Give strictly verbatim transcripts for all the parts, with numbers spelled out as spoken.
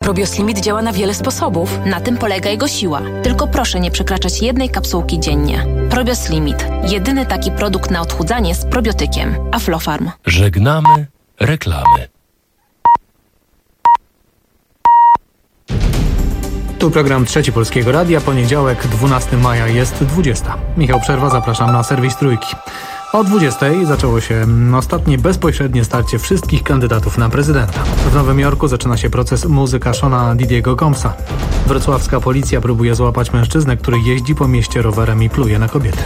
Probioslimit działa na wiele sposobów. Na tym polega jego siła. Tylko proszę nie przekraczać jednej kapsułki dziennie. Probioslimit. Jedyny taki produkt na odchudzanie z probiotykiem. Aflofarm. Żegnamy reklamy. Tu program Trzeci Polskiego Radia, poniedziałek, dwunastego maja, jest dwudziesta. Michał Przerwa, zapraszam na serwis Trójki. O dwudziestej zaczęło się ostatnie bezpośrednie starcie wszystkich kandydatów na prezydenta. W Nowym Jorku zaczyna się proces muzyka Shona Didiego Combsa. Wrocławska policja próbuje złapać mężczyznę, który jeździ po mieście rowerem i pluje na kobiety.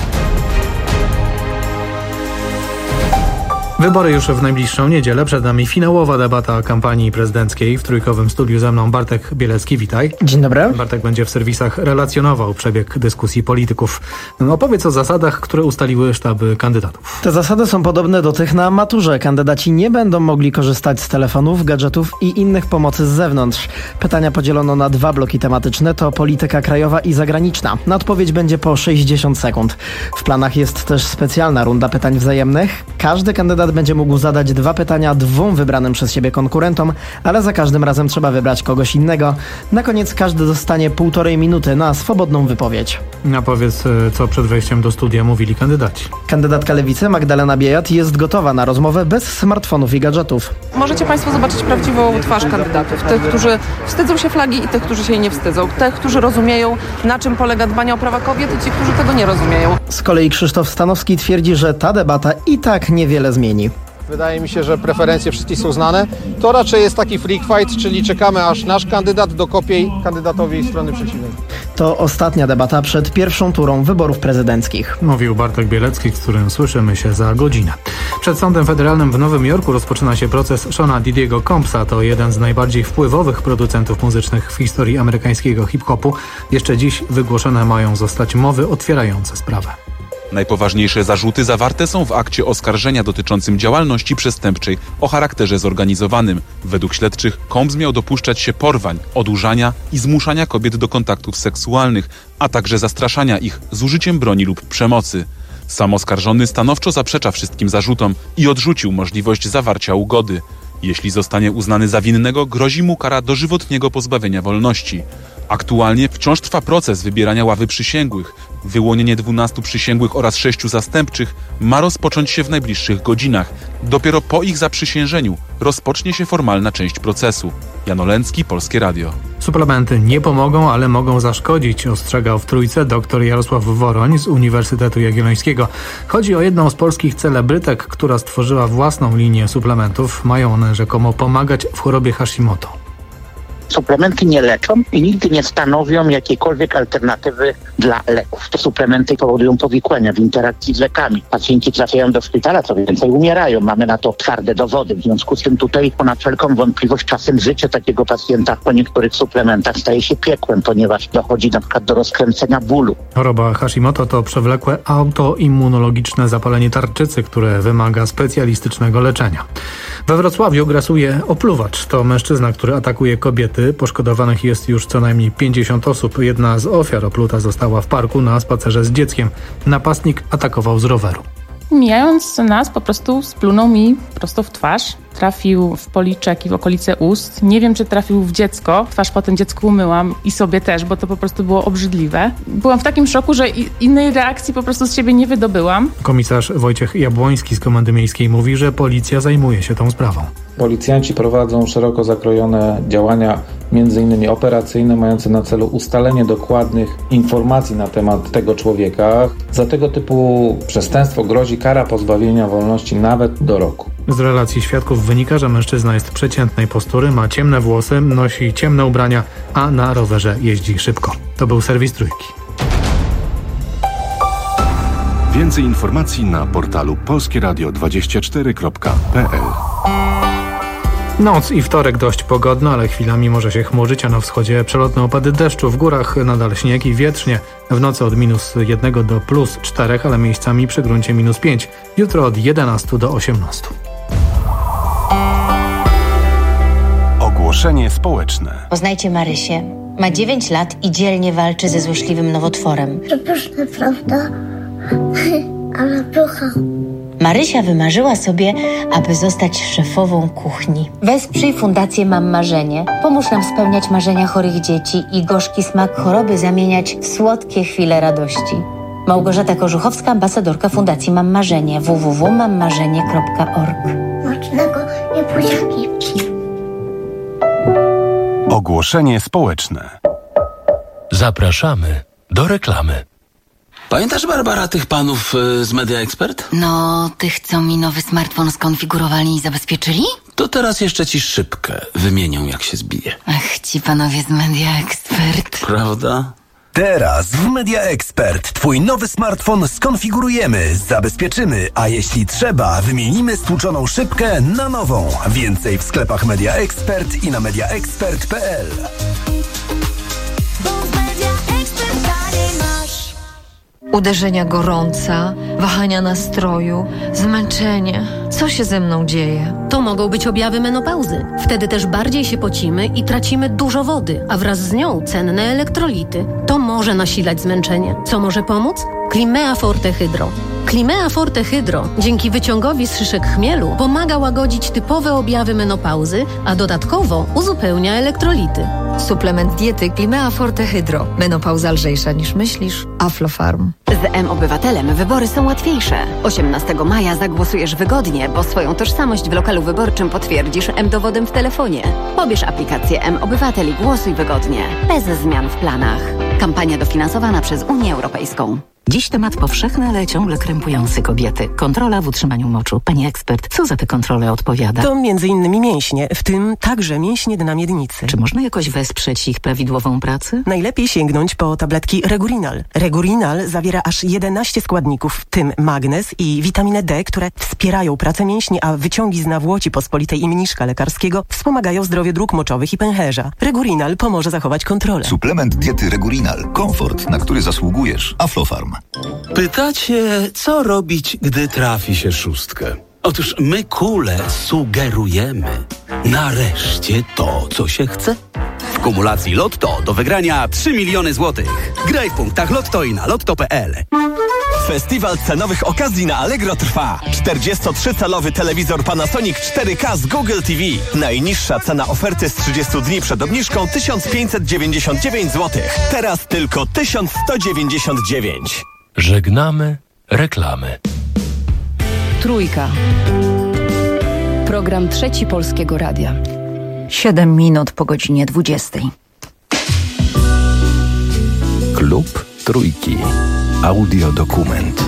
Wybory już w najbliższą niedzielę. Przed nami finałowa debata kampanii prezydenckiej. W trójkowym studiu ze mną Bartek Bielecki. Witaj. Dzień dobry. Bartek będzie w serwisach relacjonował przebieg dyskusji polityków. No, opowiedz o zasadach, które ustaliły sztaby kandydatów. Te zasady są podobne do tych na maturze. Kandydaci nie będą mogli korzystać z telefonów, gadżetów i innych pomocy z zewnątrz. Pytania podzielono na dwa bloki tematyczne. To polityka krajowa i zagraniczna. Na odpowiedź będzie po sześćdziesiąt sekund. W planach jest też specjalna runda pytań wzajemnych. Każdy kandydat będzie mógł zadać dwa pytania dwóm wybranym przez siebie konkurentom, ale za każdym razem trzeba wybrać kogoś innego. Na koniec każdy dostanie półtorej minuty na swobodną wypowiedź. A powiedz, co przed wejściem do studia mówili kandydaci. Kandydatka Lewicy Magdalena Biejat jest gotowa na rozmowę bez smartfonów i gadżetów. Możecie Państwo zobaczyć prawdziwą twarz kandydatów. Tych, którzy wstydzą się flagi i tych, którzy się jej nie wstydzą. Tych, którzy rozumieją, na czym polega dbanie o prawa kobiet i ci, którzy tego nie rozumieją. Z kolei Krzysztof Stanowski twierdzi, że ta debata i tak niewiele zmieni. Wydaje mi się, że preferencje wszystkich są znane. To raczej jest taki freak fight, czyli czekamy, aż nasz kandydat dokopie kandydatowi strony przeciwnej. To ostatnia debata przed pierwszą turą wyborów prezydenckich. Mówił Bartek Bielecki, z którym słyszymy się za godzinę. Przed Sądem Federalnym w Nowym Jorku rozpoczyna się proces Shona Didiego Combsa. To jeden z najbardziej wpływowych producentów muzycznych w historii amerykańskiego hip-hopu. Jeszcze dziś wygłoszone mają zostać mowy otwierające sprawę. Najpoważniejsze zarzuty zawarte są w akcie oskarżenia dotyczącym działalności przestępczej o charakterze zorganizowanym. Według śledczych Combs miał dopuszczać się porwań, odurzania i zmuszania kobiet do kontaktów seksualnych, a także zastraszania ich z użyciem broni lub przemocy. Sam oskarżony stanowczo zaprzecza wszystkim zarzutom i odrzucił możliwość zawarcia ugody. Jeśli zostanie uznany za winnego, grozi mu kara dożywotniego pozbawienia wolności. Aktualnie wciąż trwa proces wybierania ławy przysięgłych. Wyłonienie dwunastu przysięgłych oraz sześciu zastępczych ma rozpocząć się w najbliższych godzinach. Dopiero po ich zaprzysiężeniu rozpocznie się formalna część procesu. Jan Olęcki, Polskie Radio. Suplementy nie pomogą, ale mogą zaszkodzić, ostrzegał w Trójce dr Jarosław Woroń z Uniwersytetu Jagiellońskiego. Chodzi o jedną z polskich celebrytek, która stworzyła własną linię suplementów. Mają one rzekomo pomagać w chorobie Hashimoto. Suplementy nie leczą i nigdy nie stanowią jakiejkolwiek alternatywy dla leków. Te suplementy powodują powikłania w interakcji z lekami. Pacjenci trafiają do szpitala, co więcej umierają. Mamy na to twarde dowody. W związku z tym tutaj ponad wszelką wątpliwość czasem życie takiego pacjenta po niektórych suplementach staje się piekłem, ponieważ dochodzi na przykład do rozkręcenia bólu. Choroba Hashimoto to przewlekłe autoimmunologiczne zapalenie tarczycy, które wymaga specjalistycznego leczenia. We Wrocławiu grasuje opluwacz. To mężczyzna, który atakuje kobiety. Poszkodowanych jest już co najmniej pięćdziesiąt osób. Jedna z ofiar opluta została w parku na spacerze z dzieckiem. Napastnik atakował z roweru. Mijając nas, po prostu splunął mi prosto w twarz. Trafił w policzek i w okolice ust. Nie wiem, czy trafił w dziecko. Twarz potem dziecku umyłam i sobie też, bo to po prostu było obrzydliwe. Byłam w takim szoku, że innej reakcji po prostu z siebie nie wydobyłam. Komisarz Wojciech Jabłoński z Komendy Miejskiej mówi, że policja zajmuje się tą sprawą. Policjanci prowadzą szeroko zakrojone działania, między innymi operacyjne, mające na celu ustalenie dokładnych informacji na temat tego człowieka. Za tego typu przestępstwo grozi kara pozbawienia wolności nawet do roku. Z relacji świadków wynika, że mężczyzna jest przeciętnej postury, ma ciemne włosy, nosi ciemne ubrania, a na rowerze jeździ szybko. To był serwis Trójki. Więcej informacji na portalu polskie radio dwadzieścia cztery kropka p l. Noc i wtorek dość pogodno, ale chwilami może się chmurzyć, a na wschodzie przelotne opady deszczu. W górach nadal śnieg i wietrznie. W nocy od minus jednego do plus czterech, ale miejscami przy gruncie minus pięć. Jutro od jedenastu do osiemnastu. Ogłoszenie społeczne. Poznajcie Marysię. Ma dziewięć lat i dzielnie walczy ze złośliwym nowotworem. To pyszne, prawda? Ale pycha. Marysia wymarzyła sobie, aby zostać szefową kuchni. Wesprzyj Fundację Mam Marzenie. Pomóż nam spełniać marzenia chorych dzieci i gorzki smak choroby zamieniać w słodkie chwile radości. Małgorzata Korzuchowska, ambasadorka Fundacji Mam Marzenie. w w w kropka mam marzenie kropka org. Smacznego, niebuziaki. Ogłoszenie społeczne. Zapraszamy do reklamy. Pamiętasz, Barbara, tych panów y, z Media Expert? No, tych, co mi nowy smartfon skonfigurowali i zabezpieczyli? To teraz jeszcze ci szybkę wymienią, jak się zbije. Ach, ci panowie z Media Expert. Prawda? Teraz w Media Expert twój nowy smartfon skonfigurujemy, zabezpieczymy, a jeśli trzeba, wymienimy stłuczoną szybkę na nową. Więcej w sklepach Media Expert i na media expert kropka p l. Uderzenia gorąca, wahania nastroju, zmęczenie. Co się ze mną dzieje? To mogą być objawy menopauzy. Wtedy też bardziej się pocimy i tracimy dużo wody, a wraz z nią cenne elektrolity. To może nasilać zmęczenie. Co może pomóc? Climea Forte Hydro. Climea Forte Hydro dzięki wyciągowi z szyszek chmielu pomaga łagodzić typowe objawy menopauzy, a dodatkowo uzupełnia elektrolity. Suplement diety Climea Forte Hydro. Menopauza lżejsza niż myślisz. Aflofarm. Z M-Obywatelem wybory są łatwiejsze. osiemnastego maja zagłosujesz wygodnie, bo swoją tożsamość w lokalu wyborczym potwierdzisz M-Dowodem w telefonie. Pobierz aplikację M-Obywatel i głosuj wygodnie. Bez zmian w planach. Kampania dofinansowana przez Unię Europejską. Dziś temat powszechny, ale ciągle krępujący kobiety. Kontrola w utrzymaniu moczu. Pani ekspert, co za tę kontrolę odpowiada? To między innymi mięśnie, w tym także mięśnie dna miednicy. Czy można jakoś wesprzeć ich prawidłową pracę? Najlepiej sięgnąć po tabletki Regurinal. Regurinal zawiera aż jedenaście składników, w tym magnez i witaminę D, które wspierają pracę mięśni, a wyciągi z nawłoci pospolitej i mniszka lekarskiego wspomagają zdrowie dróg moczowych i pęcherza. Regurinal pomoże zachować kontrolę. Suplement diety Regurinal. Komfort, na który zasługujesz. Aflofarm. Pytacie, co robić, gdy trafi się szóstkę? Otóż my, kule, sugerujemy. Nareszcie to, co się chce. W kumulacji Lotto do wygrania trzy miliony złotych. Graj w punktach Lotto i na lotto kropka p l. Festiwal cenowych okazji na Allegro trwa. czterdziestotrzycalowy telewizor Panasonic cztery K z Google T V. Najniższa cena oferty z trzydziestu dni przed obniżką tysiąc pięćset dziewięćdziesiąt dziewięć złotych. Teraz tylko tysiąc sto dziewięćdziesiąt dziewięć. Żegnamy reklamy. Trójka. Program Trzeci Polskiego Radia. Siedem minut po godzinie dwudziestej. Klub Trójki. Audiodokument.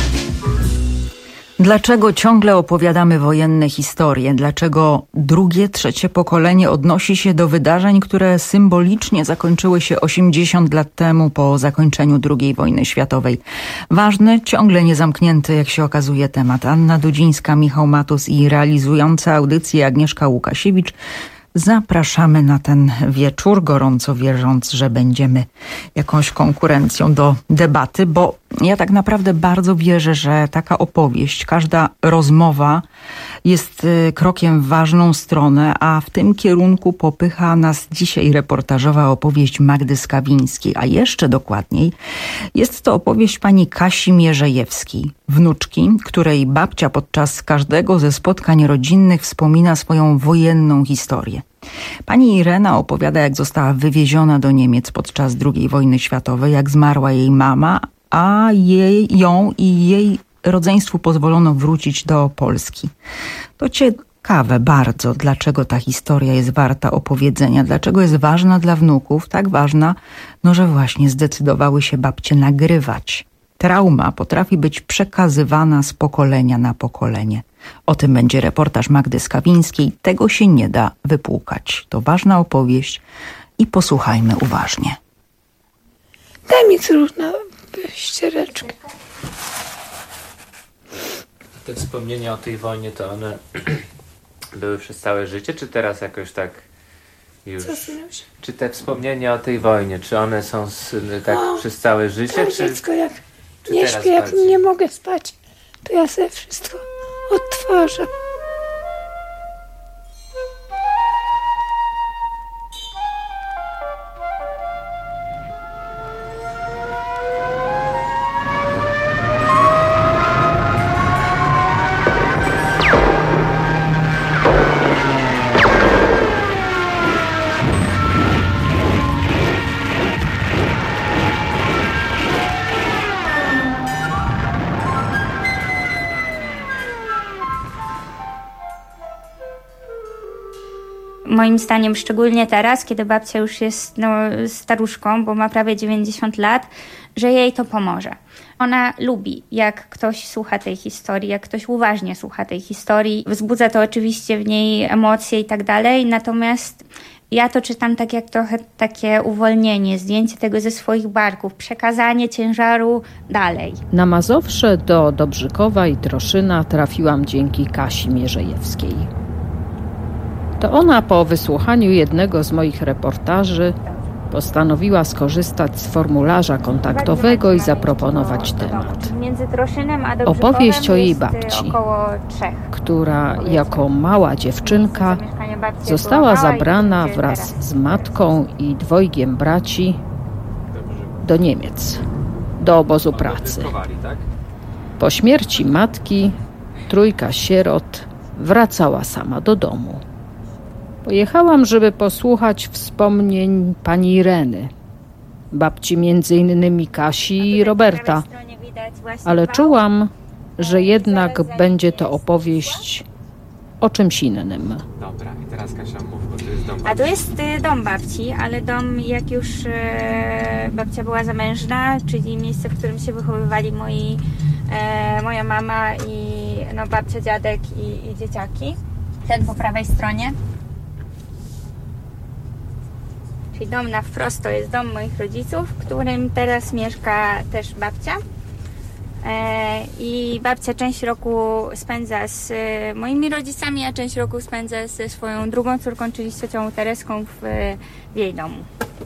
Dlaczego ciągle opowiadamy wojenne historie? Dlaczego drugie, trzecie pokolenie odnosi się do wydarzeń, które symbolicznie zakończyły się osiemdziesiąt lat temu po zakończeniu drugiej wojny światowej? Ważny, ciągle niezamknięty, jak się okazuje, temat. Anna Dudzińska, Michał Matus i realizująca audycję Agnieszka Łukasiewicz. Zapraszamy na ten wieczór, gorąco wierząc, że będziemy jakąś konkurencją do debaty, bo ja tak naprawdę bardzo wierzę, że taka opowieść, każda rozmowa jest krokiem w ważną stronę, a w tym kierunku popycha nas dzisiaj reportażowa opowieść Magdy Skawińskiej, a jeszcze dokładniej jest to opowieść pani Kasi Mierzejewskiej, wnuczki, której babcia podczas każdego ze spotkań rodzinnych wspomina swoją wojenną historię. Pani Irena opowiada, jak została wywieziona do Niemiec podczas drugiej wojny światowej, jak zmarła jej mama, a jej, ją i jej rodzeństwu pozwolono wrócić do Polski. To ciekawe bardzo, dlaczego ta historia jest warta opowiedzenia, dlaczego jest ważna dla wnuków, tak ważna, no że właśnie zdecydowały się babcie nagrywać. Trauma potrafi być przekazywana z pokolenia na pokolenie. O tym będzie reportaż Magdy Skawińskiej. Tego się nie da wypłukać. To ważna opowieść i posłuchajmy uważnie. Daj mi trudno ściereczkę. Te wspomnienia o tej wojnie, to one były przez całe życie, czy teraz jakoś tak już... Co synuś? Czy te wspomnienia o tej wojnie, czy one są z, tak o, przez całe życie, tak, czy... dziecko, jak czy nie śpię, jak bardziej? nie mogę spać, to ja sobie wszystko odtwarzam. moim zdaniem, szczególnie teraz, kiedy babcia już jest no, staruszką, bo ma prawie dziewięćdziesiąt lat, że jej to pomoże. Ona lubi, jak ktoś słucha tej historii, jak ktoś uważnie słucha tej historii. Wzbudza to oczywiście w niej emocje i tak dalej, natomiast ja to czytam tak jak trochę takie uwolnienie, zdjęcie tego ze swoich barków, przekazanie ciężaru dalej. Na Mazowsze do Dobrzykowa i Troszyna trafiłam dzięki Kasi Mierzejewskiej. To ona po wysłuchaniu jednego z moich reportaży postanowiła skorzystać z formularza kontaktowego i zaproponować temat. Między Troszynem a Opowieść o jej babci, która jako mała dziewczynka została zabrana wraz z matką i dwojgiem braci do Niemiec, do obozu pracy. Po śmierci matki trójka sierot wracała sama do domu. Pojechałam, żeby posłuchać wspomnień pani Ireny, babci między innymi Kasi i Roberta, ale czułam, że jednak będzie to opowieść o czymś innym. Dobra, i teraz Kasia mów, bo to jest dom babci. A to jest y, dom babci, ale dom jak już y, babcia była zamężna, czyli miejsce, w którym się wychowywali moi, y, moja mama i no, babcia, dziadek i, i dzieciaki. Ten po prawej stronie. Czyli dom na wprost to jest dom moich rodziców, w którym teraz mieszka też babcia. I babcia część roku spędza z moimi rodzicami, a część roku spędza ze swoją drugą córką, czyli z ciocią Tereską w, w jej domu.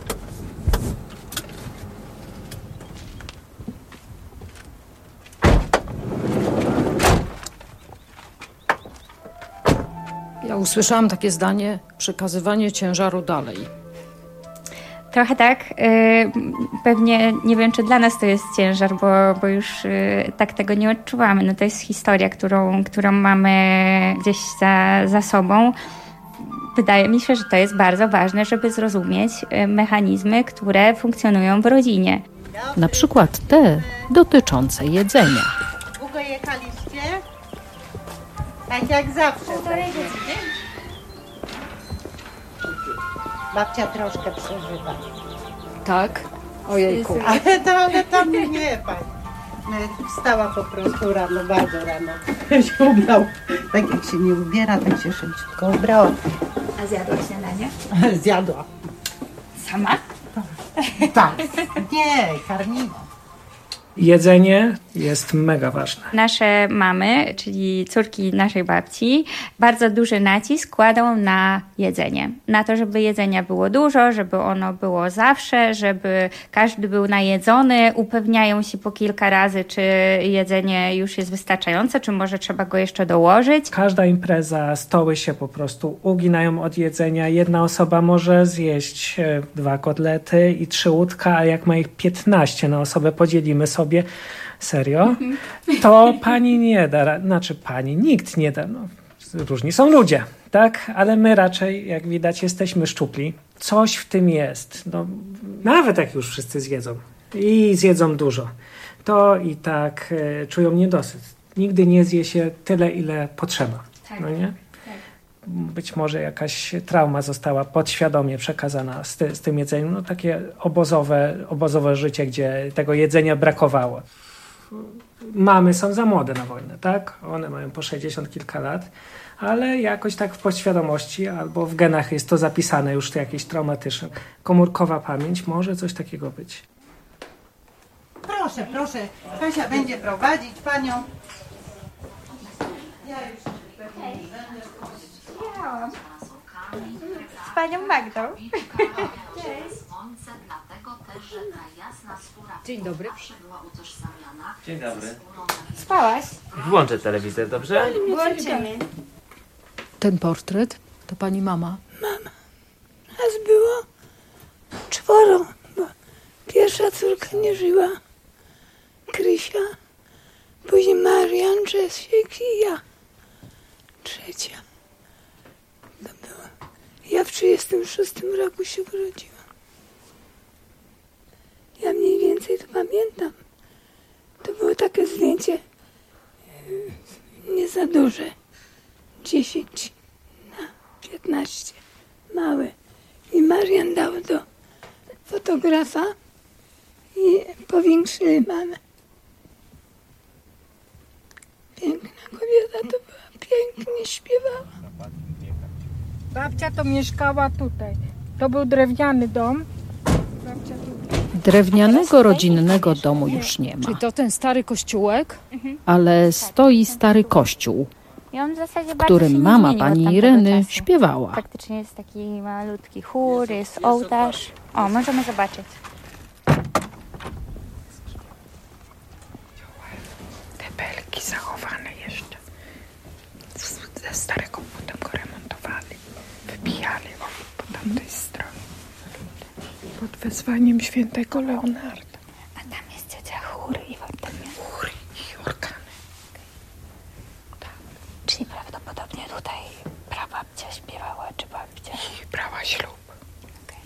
Ja usłyszałam takie zdanie: przekazywanie ciężaru dalej. Trochę tak. Pewnie nie wiem, czy dla nas to jest ciężar, bo, bo już tak tego nie odczuwamy. No to jest historia, którą, którą mamy gdzieś za, za sobą. Wydaje mi się, że to jest bardzo ważne, żeby zrozumieć mechanizmy, które funkcjonują w rodzinie. Na przykład te dotyczące jedzenia. Długo jechaliście? Tak jak zawsze. Babcia troszkę przeżywa. Tak? Ojejku. Ale to, ale to nie, pani. Wstała po prostu rano, bardzo rano. Się ubrał. Tak jak się nie ubiera, tak się szybciutko ubrała. A zjadła śniadanie? Zjadła. Sama? Tak. Nie, karmiła. Jedzenie jest mega ważne. Nasze mamy, czyli córki naszej babci, bardzo duży nacisk kładą na jedzenie. Na to, żeby jedzenia było dużo, żeby ono było zawsze, żeby każdy był najedzony. Upewniają się po kilka razy, czy jedzenie już jest wystarczające, czy może trzeba go jeszcze dołożyć. Każda impreza, stoły się po prostu uginają od jedzenia. Jedna osoba może zjeść dwa kotlety i trzy łódka, a jak ma ich piętnaście na osobę, podzielimy sobie. Serio? To pani nie da, znaczy pani, nikt nie da, no, różni są ludzie, tak? Ale my raczej, jak widać, jesteśmy szczupli. Coś w tym jest. No, nawet jak już wszyscy zjedzą i zjedzą dużo, to i tak e, czują niedosyt. Nigdy nie zje się tyle, ile potrzeba, tak. No nie? Być może jakaś trauma została podświadomie przekazana z, ty, z tym jedzeniem. No takie obozowe, obozowe życie, gdzie tego jedzenia brakowało. Mamy są za młode na wojnę, tak? One mają po sześćdziesiąt kilka lat, ale jakoś tak w podświadomości albo w genach jest to zapisane już jakieś traumatyczne. Komórkowa pamięć, może coś takiego być. Proszę, proszę. Kasia będzie prowadzić panią. Ja już pewnie nie będę. Z panią Magdą. Dzień dobry. Dzień dobry. Spałaś? Włączę telewizor, dobrze? Włączymy. Ten portret to pani mama. Mama. Nas było czworo, bo pierwsza córka nie żyła. Krysia, później Marian, Czesiek i ja. Trzecia. To było. Ja w trzydziestym szóstym roku się urodziłam. Ja mniej więcej to pamiętam. To było takie zdjęcie nie za duże. dziesięć na piętnaście. małe. I Marian dał do fotografa i powiększyli mamę. Piękna kobieta to była, pięknie śpiewała. Babcia to mieszkała tutaj. To był drewniany dom. Drewnianego rodzinnego domu już nie ma. Czy to ten stary kościółek? Ale stoi stary kościół, I on w zasadzie w którym mama pani Ireny śpiewała. Faktycznie jest taki malutki chór, jest ołtarz. O, możemy zobaczyć. Te belki zachowane jeszcze. Ze starego potem go remontowali. Wybijali go po tamtej stronie. Pod wezwaniem świętego Leonarda. A tam jest ciocia chóry i fortepian. Chóry i organy. Tak. Czyli prawdopodobnie tutaj prababcia śpiewała, czy babcia? I brała ślub. Okay.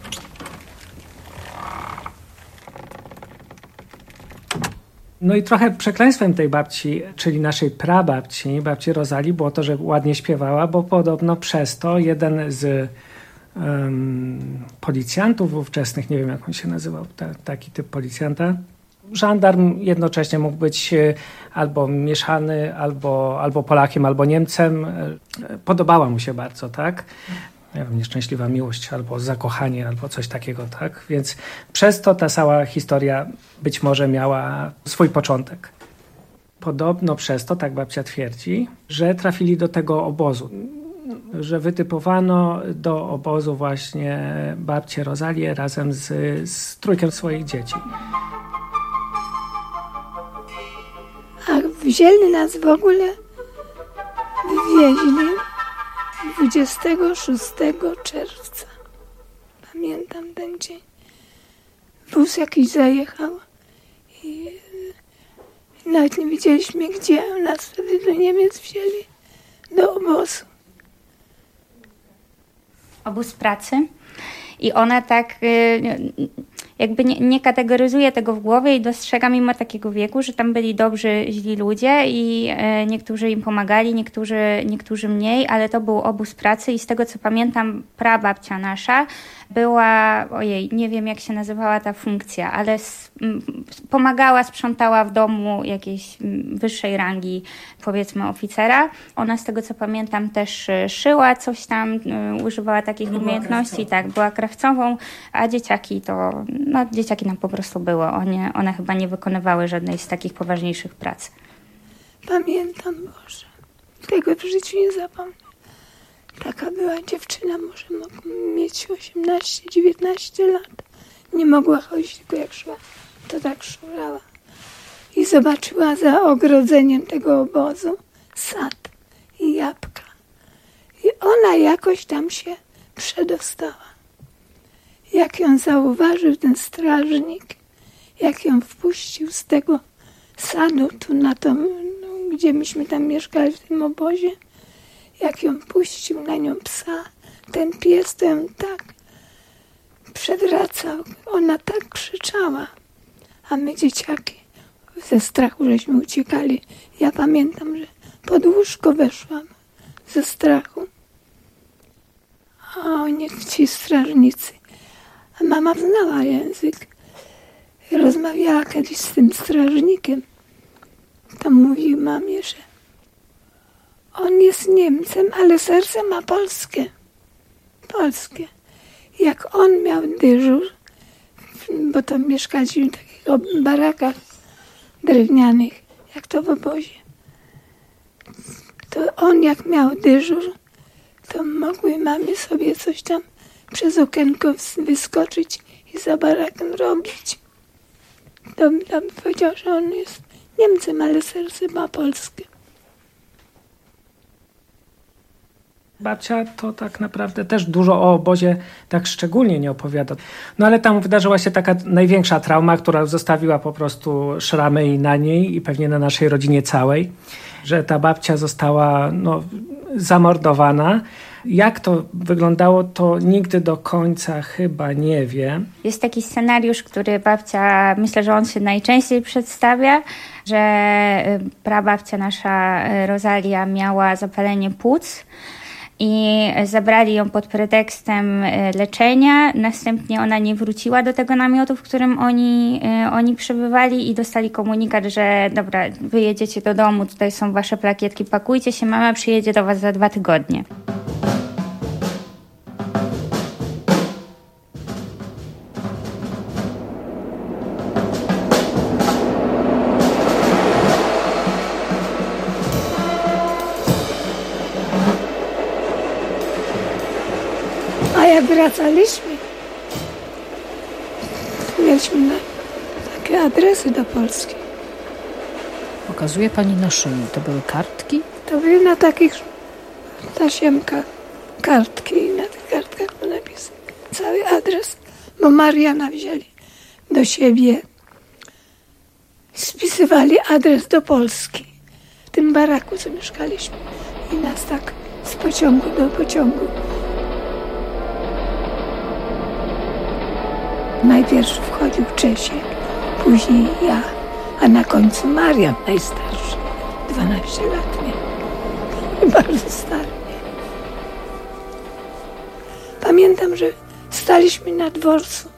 No i trochę przekleństwem tej babci, czyli naszej prababci, babci Rozalii, było to, że ładnie śpiewała, bo podobno przez to jeden z um, policjantów ówczesnych, nie wiem jak on się nazywał, ta, taki typ policjanta, żandarm jednocześnie mógł być albo mieszany, albo, albo Polakiem, albo Niemcem. Podobała mu się bardzo, tak? Nie wiem, nieszczęśliwa miłość, albo zakochanie, albo coś takiego, tak? Więc przez to ta cała historia być może miała swój początek. Podobno przez to, tak babcia twierdzi, że trafili do tego obozu, że wytypowano do obozu właśnie babcię Rozalię razem z, z trójką swoich dzieci. A wzięli nas w ogóle, wywieźli dwudziestego szóstego czerwca. Pamiętam ten dzień. Wóz jakiś zajechał i nawet nie wiedzieliśmy gdzie. Nas wtedy do Niemiec wzięli, do obozu. Obóz pracy. I ona tak jakby nie, nie kategoryzuje tego w głowie i dostrzega mimo takiego wieku, że tam byli dobrzy, źli ludzie i niektórzy im pomagali, niektórzy, niektórzy mniej, ale to był obóz pracy i z tego co pamiętam prababcia nasza była, ojej, nie wiem jak się nazywała ta funkcja, ale s- m, pomagała, sprzątała w domu jakiejś m, wyższej rangi, powiedzmy oficera. Ona z tego co pamiętam też szyła coś tam, y, używała takich była umiejętności, krawcową. tak, była krawcową, a dzieciaki to, no dzieciaki nam po prostu były, one, one chyba nie wykonywały żadnej z takich poważniejszych prac. Pamiętam, Boże, tego w życiu nie zapomnę. Taka była dziewczyna, może mogła mieć osiemnaście dziewiętnaście lat. Nie mogła chodzić, tylko jak szła, to tak szurała. I zobaczyła za ogrodzeniem tego obozu sad i jabłka. I ona jakoś tam się przedostała. Jak ją zauważył ten strażnik, jak ją wpuścił z tego sadu tu na to, no, gdzie myśmy tam mieszkali w tym obozie, jak ją puścił na nią psa, ten pies to ją tak przedracał. Ona tak krzyczała, a my dzieciaki ze strachu żeśmy uciekali. Ja pamiętam, że pod łóżko weszłam ze strachu. O, nie ci strażnicy. A mama znała język. Rozmawiała kiedyś z tym strażnikiem. Tam mówił mamie, że on jest Niemcem, ale serce ma polskie. Polskie. Jak on miał dyżur, bo tam mieszkaliśmy w takich barakach drewnianych, jak to w obozie, to on jak miał dyżur, to mogły mamy sobie coś tam przez okienko wyskoczyć i za barakiem robić. To tam powiedział, że on jest Niemcem, ale serce ma polskie. Babcia to tak naprawdę też dużo o obozie tak szczególnie nie opowiada. No ale tam wydarzyła się taka największa trauma, która zostawiła po prostu szramy i na niej i pewnie na naszej rodzinie całej, że ta babcia została no, zamordowana. Jak to wyglądało, to nigdy do końca chyba nie wie. Jest taki scenariusz, który babcia, myślę, że on się najczęściej przedstawia, że prababcia nasza Rosalia miała zapalenie płuc i zabrali ją pod pretekstem leczenia. Następnie ona nie wróciła do tego namiotu, w którym oni, oni przebywali i dostali komunikat, że dobra, wyjedziecie do domu, tutaj są wasze plakietki, pakujcie się, mama przyjedzie do was za dwa tygodnie. A jak wracaliśmy, mieliśmy na takie adresy do Polski. Pokazuje pani na szyi. To były kartki? To były na takich tasiemkach kartki i na tych kartkach był napisany cały adres, bo Mariana wzięli do siebie. Spisywali adres do Polski. W tym baraku, co mieszkaliśmy. I nas tak z pociągu do pociągu. Najpierw wchodził Czesiek, później ja, a na końcu Marian najstarszy. dwanaście lat miał. Bardzo stary. Pamiętam, że staliśmy na dworcu.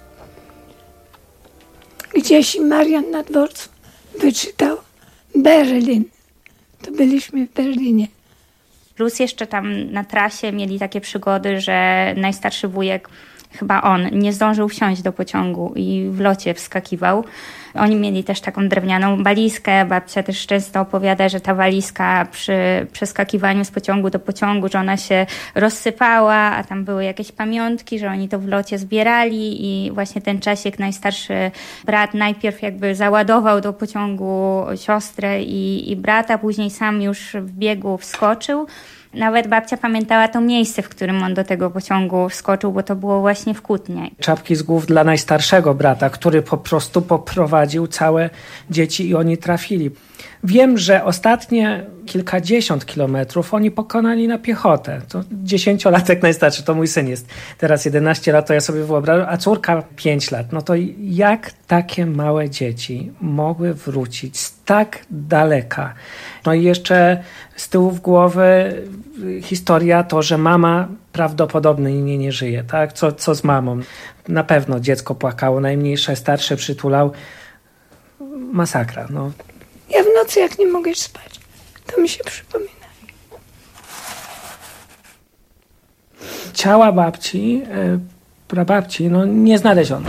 Gdzieś i Marian na dworcu wyczytał Berlin. To byliśmy w Berlinie. Plus jeszcze tam na trasie mieli takie przygody, że najstarszy wujek, chyba on, nie zdążył wsiąść do pociągu i w locie wskakiwał. Oni mieli też taką drewnianą walizkę. Babcia też często opowiada, że ta walizka przy przeskakiwaniu z pociągu do pociągu, że ona się rozsypała, a tam były jakieś pamiątki, że oni to w locie zbierali i właśnie ten Czesiek, najstarszy brat, najpierw jakby załadował do pociągu siostrę i, i brata, później sam już w biegu wskoczył. Nawet babcia pamiętała to miejsce, w którym on do tego pociągu wskoczył, bo to było właśnie w Kutnie. Czapki z głów dla najstarszego brata, który po prostu poprowadził całe dzieci i oni trafili. Wiem, że ostatnie kilkadziesiąt kilometrów oni pokonali na piechotę. To dziesięciolatek najstarszy, to mój syn jest teraz jedenaście lat, to ja sobie wyobrażam, a córka pięć lat. No to jak takie małe dzieci mogły wrócić z tak daleka? No i jeszcze z tyłu w głowy historia to, że mama prawdopodobnie nie, nie żyje, tak? Co, co z mamą? Na pewno dziecko płakało, najmniejsze, starsze przytulał. Masakra, no. Ja w nocy, jak nie mogę spać, to mi się przypomina. Ciała babci, e, prababci, no nie znaleziono.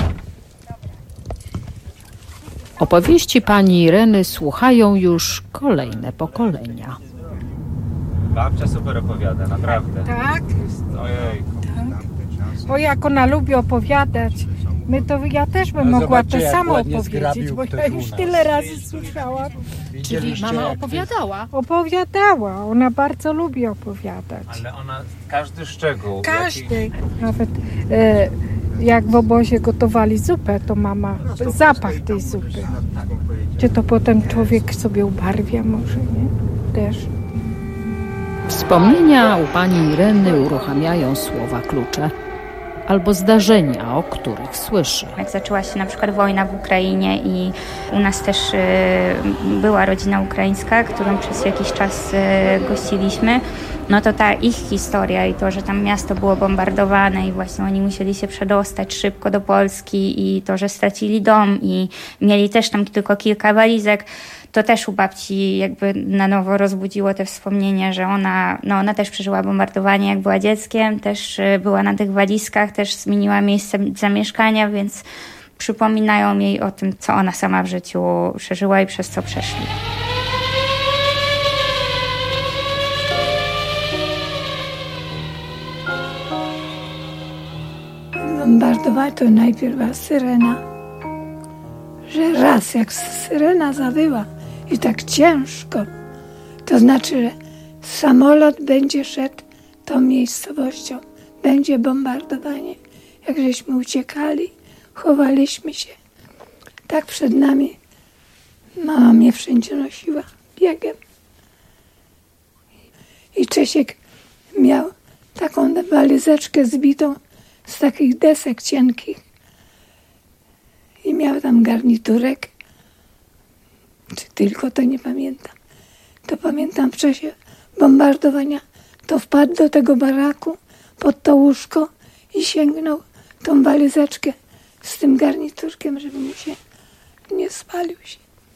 Opowieści pani Ireny słuchają już kolejne pokolenia. Babcia super opowiada, naprawdę. Tak? Ojej. Tak. O, jak ona lubi opowiadać. My to, ja też bym No mogła to zobaczcie, samo jak ładnie opowiedzieć, bo ja zgrabił już też u tyle nas. razy słyszałam. Czyli mama opowiadała? Opowiadała. Ona bardzo lubi opowiadać. Ale ona, każdy szczegół. Każdy. Jaki... Nawet e, jak w obozie gotowali zupę, to mama, zapach tej zupy. Czy to potem człowiek sobie ubarwia może, nie? Też. Wspomnienia u pani Ireny uruchamiają słowa klucze albo zdarzenia, o których słyszy. Jak zaczęła się na przykład wojna w Ukrainie i u nas też y, była rodzina ukraińska, którą przez jakiś czas y, gościliśmy, no to ta ich historia i to, że tam miasto było bombardowane i właśnie oni musieli się przedostać szybko do Polski i to, że stracili dom i mieli też tam tylko kilka walizek, to też u babci jakby na nowo rozbudziło te wspomnienia, że ona, no ona też przeżyła bombardowanie, jak była dzieckiem, też była na tych walizkach, też zmieniła miejsce zamieszkania, więc przypominają jej o tym, co ona sama w życiu przeżyła i przez co przeszli. Bombardować to najpierw była syrena, że raz jak syrena zawyła i tak ciężko, to znaczy, że samolot będzie szedł tą miejscowością, będzie bombardowanie. Jak żeśmy uciekali, chowaliśmy się. Tak przed nami mama mnie wszędzie nosiła biegiem. I Czesiek miał taką walizeczkę zbitą z takich desek cienkich i miał tam garniturek, czy tylko, to nie pamiętam. To pamiętam w czasie bombardowania to wpadł do tego baraku pod to łóżko i sięgnął tą walizeczkę z tym garniturkiem, żeby mu się nie spalił się.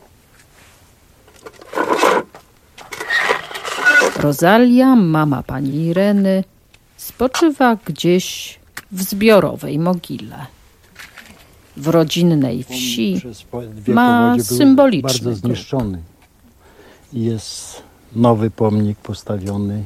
Rosalia, mama pani Ireny, spoczywa gdzieś w zbiorowej mogile. W rodzinnej wsi ma symboliczny bardzo zniszczony. Jest nowy pomnik postawiony.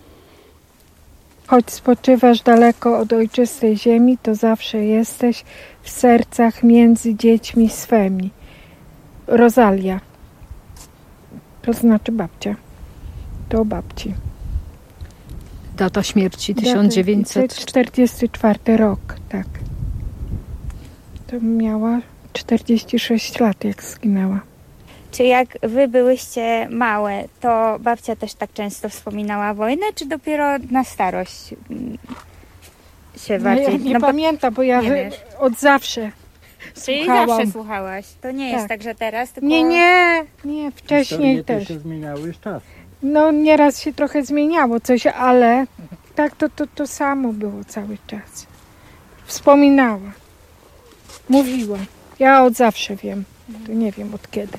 Choć spoczywasz daleko od ojczystej ziemi, to zawsze jesteś w sercach między dziećmi swymi. Rosalia. To znaczy babcia. To babci. Data śmierci tysiąc dziewięćset czterdziesty czwarty rok, tak. To miała czterdzieści sześć lat, jak zginęła. Czy jak wy byłyście małe, to babcia też tak często wspominała wojnę, czy dopiero na starość się no bardziej... Ja nie no, pamiętam, bo ja wy... od zawsze Czyli słuchałam. zawsze słuchałaś. To nie tak. jest tak, że teraz, tylko... Nie, nie, nie, wcześniej Historie też. się zmieniały z czasem. No nieraz się trochę zmieniało coś, ale tak to, to, to samo było cały czas. Wspominała. Mówiła. Ja od zawsze wiem. To nie wiem od kiedy.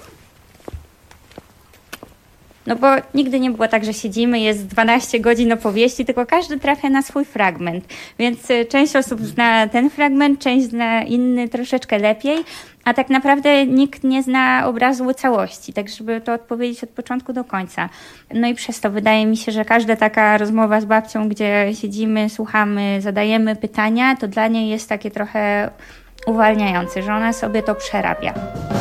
No bo nigdy nie było tak, że siedzimy, jest dwanaście godzin opowieści, tylko każdy trafia na swój fragment. Więc część osób zna ten fragment, część zna inny troszeczkę lepiej, a tak naprawdę nikt nie zna obrazu całości, tak żeby to odpowiedzieć od początku do końca. No i przez to wydaje mi się, że każda taka rozmowa z babcią, gdzie siedzimy, słuchamy, zadajemy pytania, to dla niej jest takie trochę uwalniające, że ona sobie to przerabia.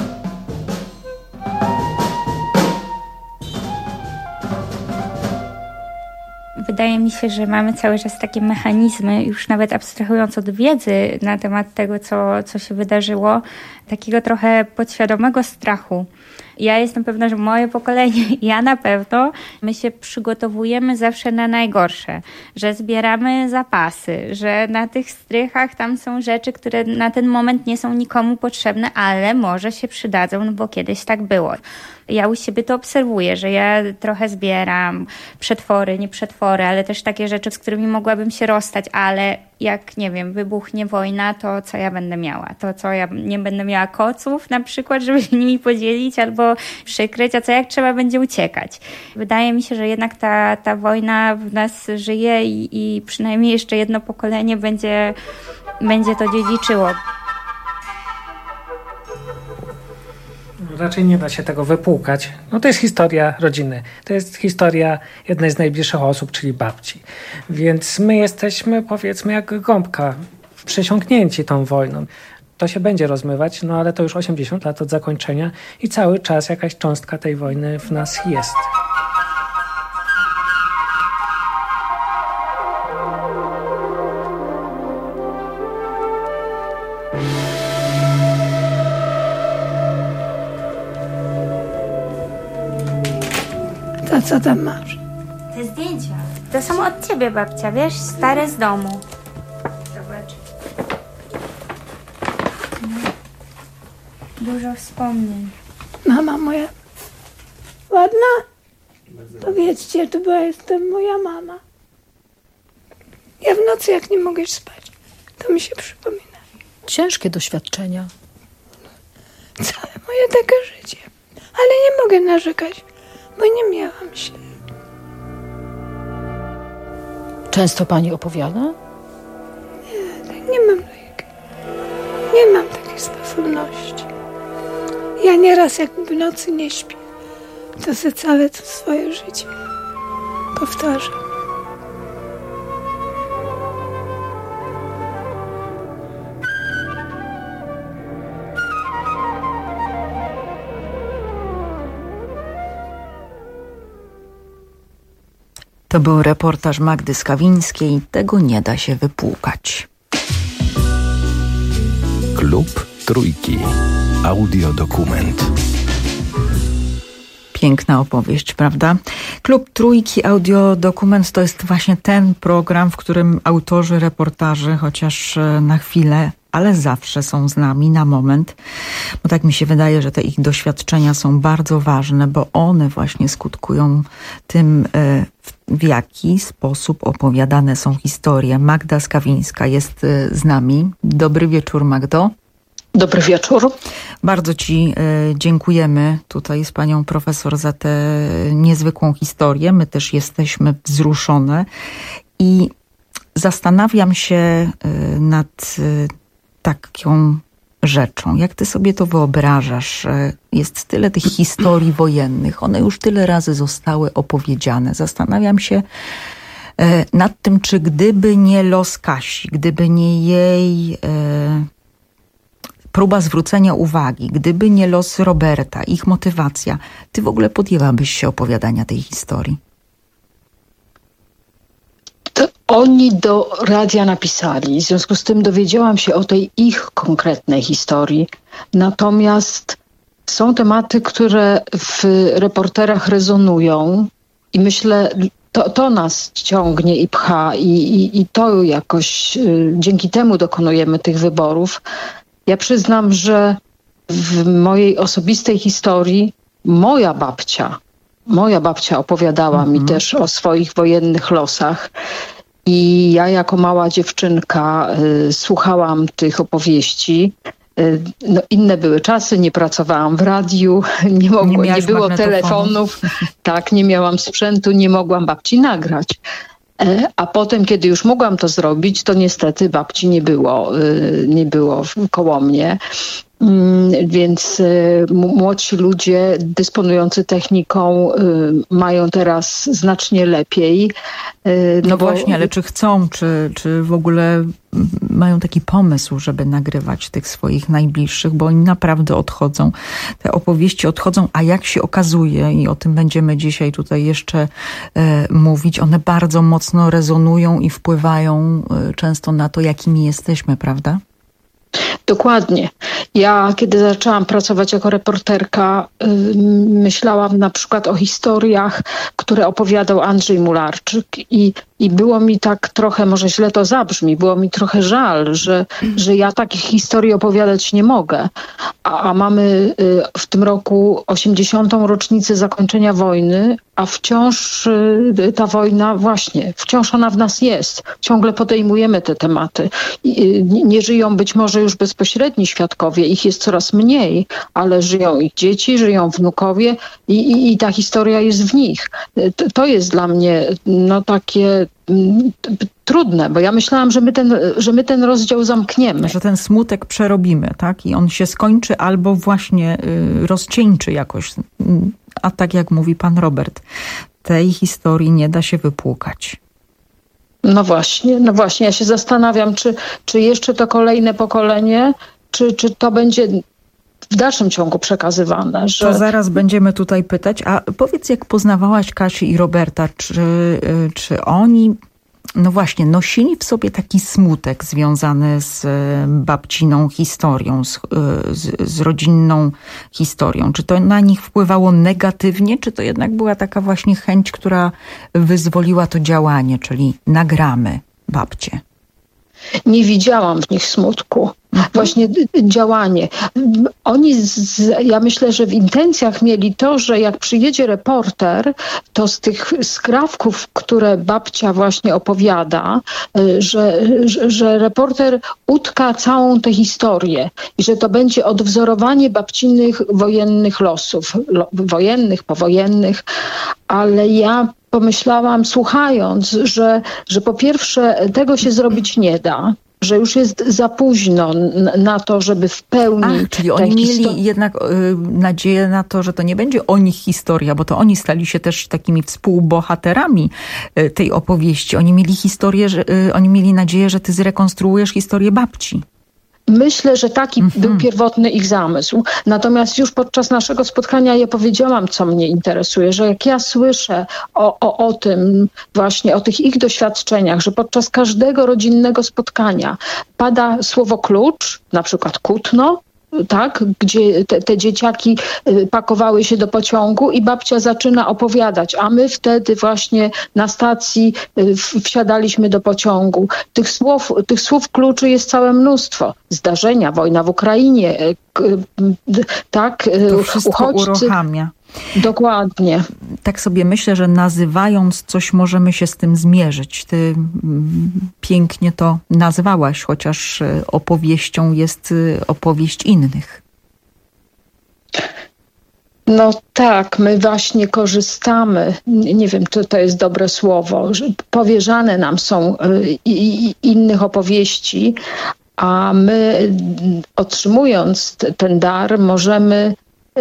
Wydaje mi się, że mamy cały czas takie mechanizmy, już nawet abstrahując od wiedzy na temat tego, co, co się wydarzyło, takiego trochę podświadomego strachu. Ja jestem pewna, że moje pokolenie, ja na pewno, my się przygotowujemy zawsze na najgorsze, że zbieramy zapasy, że na tych strychach tam są rzeczy, które na ten moment nie są nikomu potrzebne, ale może się przydadzą, no bo kiedyś tak było. Ja u siebie to obserwuję, że ja trochę zbieram przetwory, nie przetwory, ale też takie rzeczy, z którymi mogłabym się rozstać, ale jak, nie wiem, wybuchnie wojna, to co ja będę miała? To co, ja nie będę miała koców na przykład, żeby się nimi podzielić albo przykryć, a co jak trzeba będzie uciekać? Wydaje mi się, że jednak ta, ta wojna w nas żyje i, i przynajmniej jeszcze jedno pokolenie będzie, będzie to dziedziczyło. Raczej nie da się tego wypłukać. No to jest historia rodziny. To jest historia jednej z najbliższych osób, czyli babci. Więc my jesteśmy, powiedzmy, jak gąbka, przesiąknięci tą wojną. To się będzie rozmywać, no ale to już osiemdziesiąt lat od zakończenia i cały czas jakaś cząstka tej wojny w nas jest. To co tam masz? Te zdjęcia. To są od ciebie, babcia, wiesz? Stare z domu. Zobacz. Dużo wspomnień. Mama moja ładna? Powiedzcie, to była jestem moja mama. Ja w nocy jak nie mogę spać, to mi się przypomina. Ciężkie doświadczenia. Całe moje takie życie. Ale nie mogę narzekać, bo nie miałam się. Często pani opowiada? Nie, tak nie mam takiej, nie mam takiej sposobności. Ja nieraz jak w nocy nie śpię, to sobie całe to swoje życie powtarzam. To był reportaż Magdy Skawińskiej. Tego nie da się wypłukać. Klub Trójki. Audiodokument. Piękna opowieść, prawda? Klub Trójki Audiodokument to jest właśnie ten program, w którym autorzy reportaży, chociaż na chwilę ale zawsze są z nami na moment, bo tak mi się wydaje, że te ich doświadczenia są bardzo ważne, bo one właśnie skutkują tym, w jaki sposób opowiadane są historie. Magda Skawińska jest z nami. Dobry wieczór, Magdo. Dobry wieczór. Bardzo Ci dziękujemy tutaj z panią profesor za tę niezwykłą historię. My też jesteśmy wzruszone i zastanawiam się nad taką rzeczą. Jak ty sobie to wyobrażasz? Jest tyle tych historii wojennych. One już tyle razy zostały opowiedziane. Zastanawiam się nad tym, czy gdyby nie los Kasi, gdyby nie jej próba zwrócenia uwagi, gdyby nie los Roberta, ich motywacja, ty w ogóle podjęłabyś się opowiadania tej historii? To oni do radia napisali, w związku z tym dowiedziałam się o tej ich konkretnej historii. Natomiast są tematy, które w reporterach rezonują i myślę, to, to nas ciągnie i pcha i, i, i to jakoś y, dzięki temu dokonujemy tych wyborów. Ja przyznam, że w mojej osobistej historii moja babcia, moja babcia opowiadała mm-hmm. mi też o swoich wojennych losach i ja jako mała dziewczynka y, słuchałam tych opowieści. Y, no, inne były czasy, nie pracowałam w radiu, nie, mogło, nie, nie było telefonów, tak, nie miałam sprzętu, nie mogłam babci nagrać. A potem, kiedy już mogłam to zrobić, to niestety babci nie było, nie było koło mnie. Więc młodsi ludzie dysponujący techniką mają teraz znacznie lepiej. No, no właśnie, bo... ale czy chcą, czy, czy w ogóle mają taki pomysł, żeby nagrywać tych swoich najbliższych, bo oni naprawdę odchodzą. Te opowieści odchodzą, a jak się okazuje, i o tym będziemy dzisiaj tutaj jeszcze e, mówić, one bardzo mocno rezonują i wpływają e, często na to, jakimi jesteśmy, prawda? Dokładnie. Ja, kiedy zaczęłam pracować jako reporterka, yy, myślałam na przykład o historiach, które opowiadał Andrzej Mularczyk i, i było mi tak trochę, może źle to zabrzmi, było mi trochę żal, że, że ja takich historii opowiadać nie mogę. A, a mamy yy, w tym roku osiemdziesiątą rocznicę zakończenia wojny, a wciąż yy, ta wojna właśnie, wciąż ona w nas jest. Ciągle podejmujemy te tematy. I, nie, nie żyją być może już bezpośredni świadkowie, ich jest coraz mniej, ale żyją ich dzieci, żyją wnukowie i, i, i ta historia jest w nich. To, to jest dla mnie no takie m, trudne, bo ja myślałam, że my, ten, że my ten rozdział zamkniemy. Że ten smutek przerobimy, tak? I on się skończy albo właśnie y, rozcieńczy jakoś. A tak jak mówi pan Robert, tej historii nie da się wypłukać. No właśnie, no właśnie. Ja się zastanawiam, czy, czy jeszcze to kolejne pokolenie, czy, czy to będzie w dalszym ciągu przekazywane. Że... To zaraz będziemy tutaj pytać. A powiedz, jak poznawałaś Kasię i Roberta, czy, czy oni, no właśnie, nosili w sobie taki smutek związany z babciną historią, z, z, z rodzinną historią? Czy to na nich wpływało negatywnie, czy to jednak była taka właśnie chęć, która wyzwoliła to działanie, czyli nagramy babcię? Nie widziałam w nich smutku. Właśnie działanie. Oni, z, ja myślę, że w intencjach mieli to, że jak przyjedzie reporter, to z tych skrawków, które babcia właśnie opowiada, że, że, że reporter utka całą tę historię i że to będzie odwzorowanie babcinych wojennych losów. Lo, wojennych, powojennych, ale ja pomyślałam, słuchając, że, że po pierwsze tego się zrobić nie da, że już jest za późno na to, żeby w pełni... Ach, czyli oni mieli histor- jednak y, nadzieję na to, że to nie będzie o nich historia, bo to oni stali się też takimi współbohaterami y, tej opowieści. Oni mieli historię, że, y, oni mieli nadzieję, że ty zrekonstruujesz historię babci. Myślę, że taki mm-hmm. był pierwotny ich zamysł. Natomiast już podczas naszego spotkania ja powiedziałam, co mnie interesuje, że jak ja słyszę o, o, o tym właśnie, o tych ich doświadczeniach, że podczas każdego rodzinnego spotkania pada słowo klucz, na przykład Kutno, tak, gdzie te, te dzieciaki pakowały się do pociągu i babcia zaczyna opowiadać, a my wtedy właśnie na stacji wsiadaliśmy do pociągu. Tych słów, tych słów kluczy jest całe mnóstwo. Zdarzenia, wojna w Ukrainie, tak, to wszystko uchodźcy. Uruchamia. Dokładnie. Tak sobie myślę, że nazywając coś możemy się z tym zmierzyć. Ty mm, pięknie to nazwałaś, chociaż opowieścią jest opowieść innych. No tak, my właśnie korzystamy, nie wiem, to, to jest dobre słowo, że powierzane nam są i, i innych opowieści, a my otrzymując t- ten dar możemy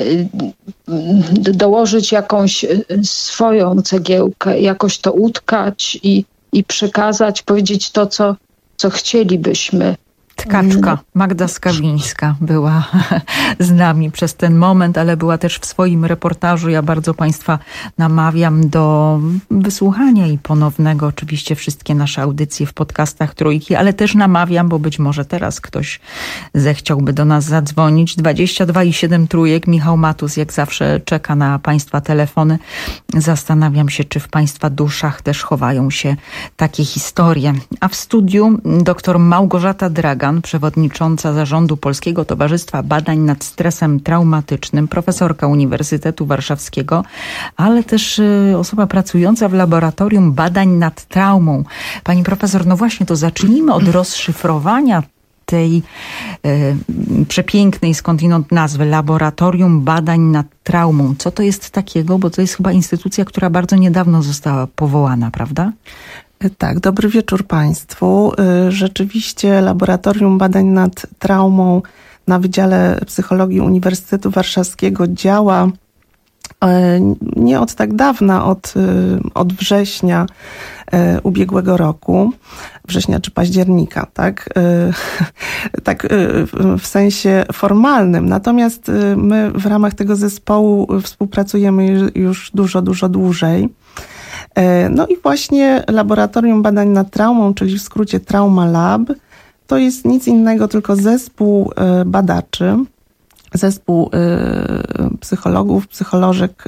dołożyć jakąś swoją cegiełkę, jakoś to utkać i, i przekazać, powiedzieć to, co, co chcielibyśmy. Tkaczka Magda Skawińska była z nami przez ten moment, ale była też w swoim reportażu. Ja bardzo Państwa namawiam do wysłuchania i ponownego oczywiście wszystkie nasze audycje w podcastach Trójki, ale też namawiam, bo być może teraz ktoś zechciałby do nas zadzwonić. dwadzieścia dwa i siedem trójek. Michał Matus jak zawsze czeka na Państwa telefony. Zastanawiam się, czy w Państwa duszach też chowają się takie historie. A w studiu dr Małgorzata Dragan, przewodnicząca zarządu Polskiego Towarzystwa Badań nad Stresem Traumatycznym, profesorka Uniwersytetu Warszawskiego, ale też osoba pracująca w Laboratorium Badań nad Traumą. Pani profesor, no właśnie, to zacznijmy od rozszyfrowania tej e, przepięknej skądinąd nazwy Laboratorium Badań nad Traumą. Co to jest takiego? Bo to jest chyba instytucja, która bardzo niedawno została powołana, prawda? Tak, dobry wieczór Państwu. Rzeczywiście Laboratorium Badań nad Traumą na Wydziale Psychologii Uniwersytetu Warszawskiego działa nie od tak dawna, od, od września ubiegłego roku, września czy października, tak? Tak w sensie formalnym. Natomiast my w ramach tego zespołu współpracujemy już dużo, dużo dłużej. No i właśnie Laboratorium Badań nad Traumą, czyli w skrócie Trauma Lab, to jest nic innego, tylko zespół badaczy, zespół psychologów, psycholożek.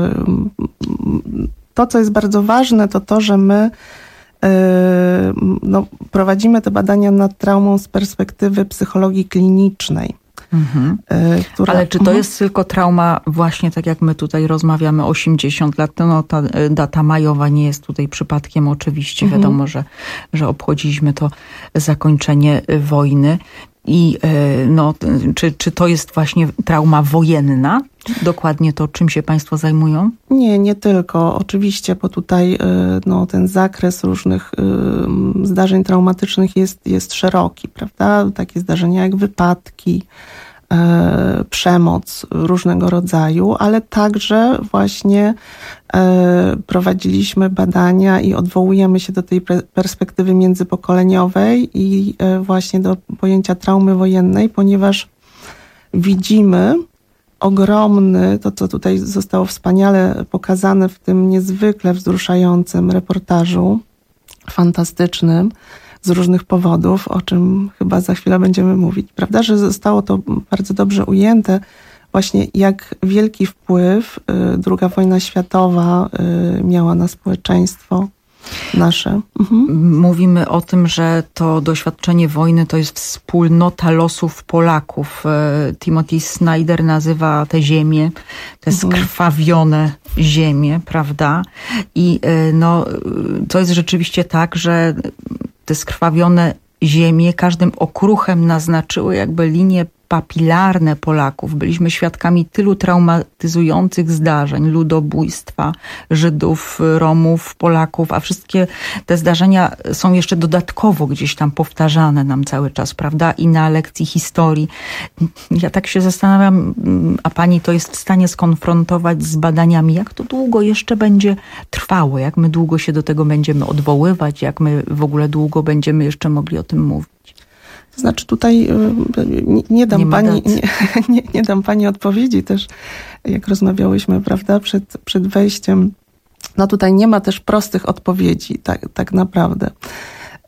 To, co jest bardzo ważne, to to, że my no, prowadzimy te badania nad traumą z perspektywy psychologii klinicznej. Mhm. Która... Ale czy to jest tylko trauma właśnie tak jak my tutaj rozmawiamy osiemdziesiąt lat, no ta data majowa nie jest tutaj przypadkiem oczywiście, mhm. wiadomo, że, że obchodziliśmy to zakończenie wojny i no, czy, czy to jest właśnie trauma wojenna? Dokładnie to, czym się Państwo zajmują? Nie, nie tylko. Oczywiście, bo tutaj no, ten zakres różnych y, zdarzeń traumatycznych jest, jest szeroki, prawda? Takie zdarzenia jak wypadki, y, przemoc różnego rodzaju, ale także właśnie y, prowadziliśmy badania i odwołujemy się do tej perspektywy międzypokoleniowej i y, właśnie do pojęcia traumy wojennej, ponieważ widzimy ogromny, to co tutaj zostało wspaniale pokazane w tym niezwykle wzruszającym reportażu, fantastycznym, z różnych powodów, o czym chyba za chwilę będziemy mówić, prawda, że zostało to bardzo dobrze ujęte, właśnie jak wielki wpływ druga wojna światowa miała na społeczeństwo nasze. Mhm. Mówimy o tym, że to doświadczenie wojny to jest wspólnota losów Polaków. Timothy Snyder nazywa te ziemie, te mhm. skrwawione ziemie, prawda? I no, to jest rzeczywiście tak, że te skrwawione ziemie każdym okruchem naznaczyły jakby linie papilarne Polaków. Byliśmy świadkami tylu traumatyzujących zdarzeń, ludobójstwa Żydów, Romów, Polaków, a wszystkie te zdarzenia są jeszcze dodatkowo gdzieś tam powtarzane nam cały czas, prawda? I na lekcji historii. Ja tak się zastanawiam, a pani to jest w stanie skonfrontować z badaniami, jak to długo jeszcze będzie trwało, jak my długo się do tego będziemy odwoływać, jak my w ogóle długo będziemy jeszcze mogli o tym mówić. To znaczy tutaj nie, nie dam nie pani nie, nie, nie dam pani odpowiedzi też, jak rozmawiałyśmy, prawda, przed, przed wejściem. No tutaj nie ma też prostych odpowiedzi, tak, tak naprawdę.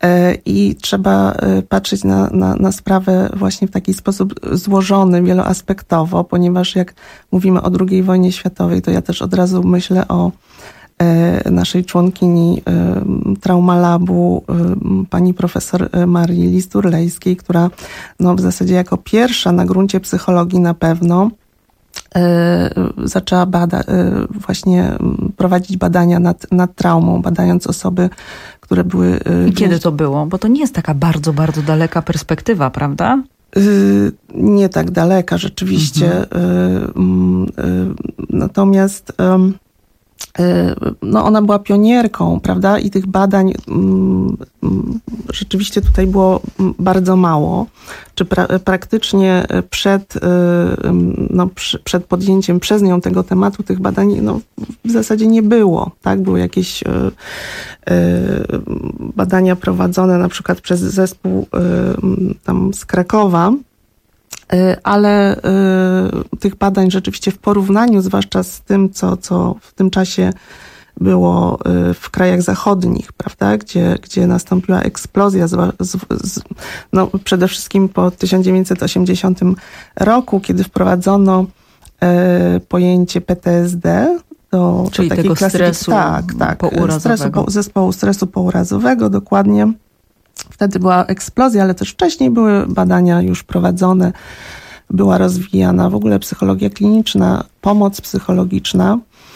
I trzeba patrzeć na, na, na sprawę właśnie w taki sposób złożony, wieloaspektowo, ponieważ jak mówimy o drugiej wojnie światowej, to ja też od razu myślę o naszej członkini Traumalabu, pani profesor Marii Listurlejskiej, która no w zasadzie jako pierwsza na gruncie psychologii na pewno zaczęła bada, właśnie prowadzić badania nad, nad traumą, badając osoby, które były... I kiedy to było? Bo to nie jest taka bardzo, bardzo daleka perspektywa, prawda? Nie tak daleka, rzeczywiście. Mhm. Natomiast no ona była pionierką, prawda? I tych badań rzeczywiście tutaj było bardzo mało. Czy pra- praktycznie przed, no, przed podjęciem przez nią tego tematu tych badań no, w zasadzie nie było. Tak? Były jakieś badania prowadzone na przykład przez zespół tam z Krakowa, ale y, tych badań rzeczywiście w porównaniu, zwłaszcza z tym, co, co w tym czasie było y, w krajach zachodnich, prawda, gdzie, gdzie nastąpiła eksplozja, z, z, z, no, przede wszystkim po tysiąc dziewięćset osiemdziesiątym roku, kiedy wprowadzono y, pojęcie P T S D, do, czyli do tego stresu tak, tak, pourazowego. Stresu, po, zespołu stresu pourazowego, dokładnie. Wtedy była eksplozja, ale też wcześniej były badania już prowadzone, była rozwijana w ogóle psychologia kliniczna, pomoc psychologiczna.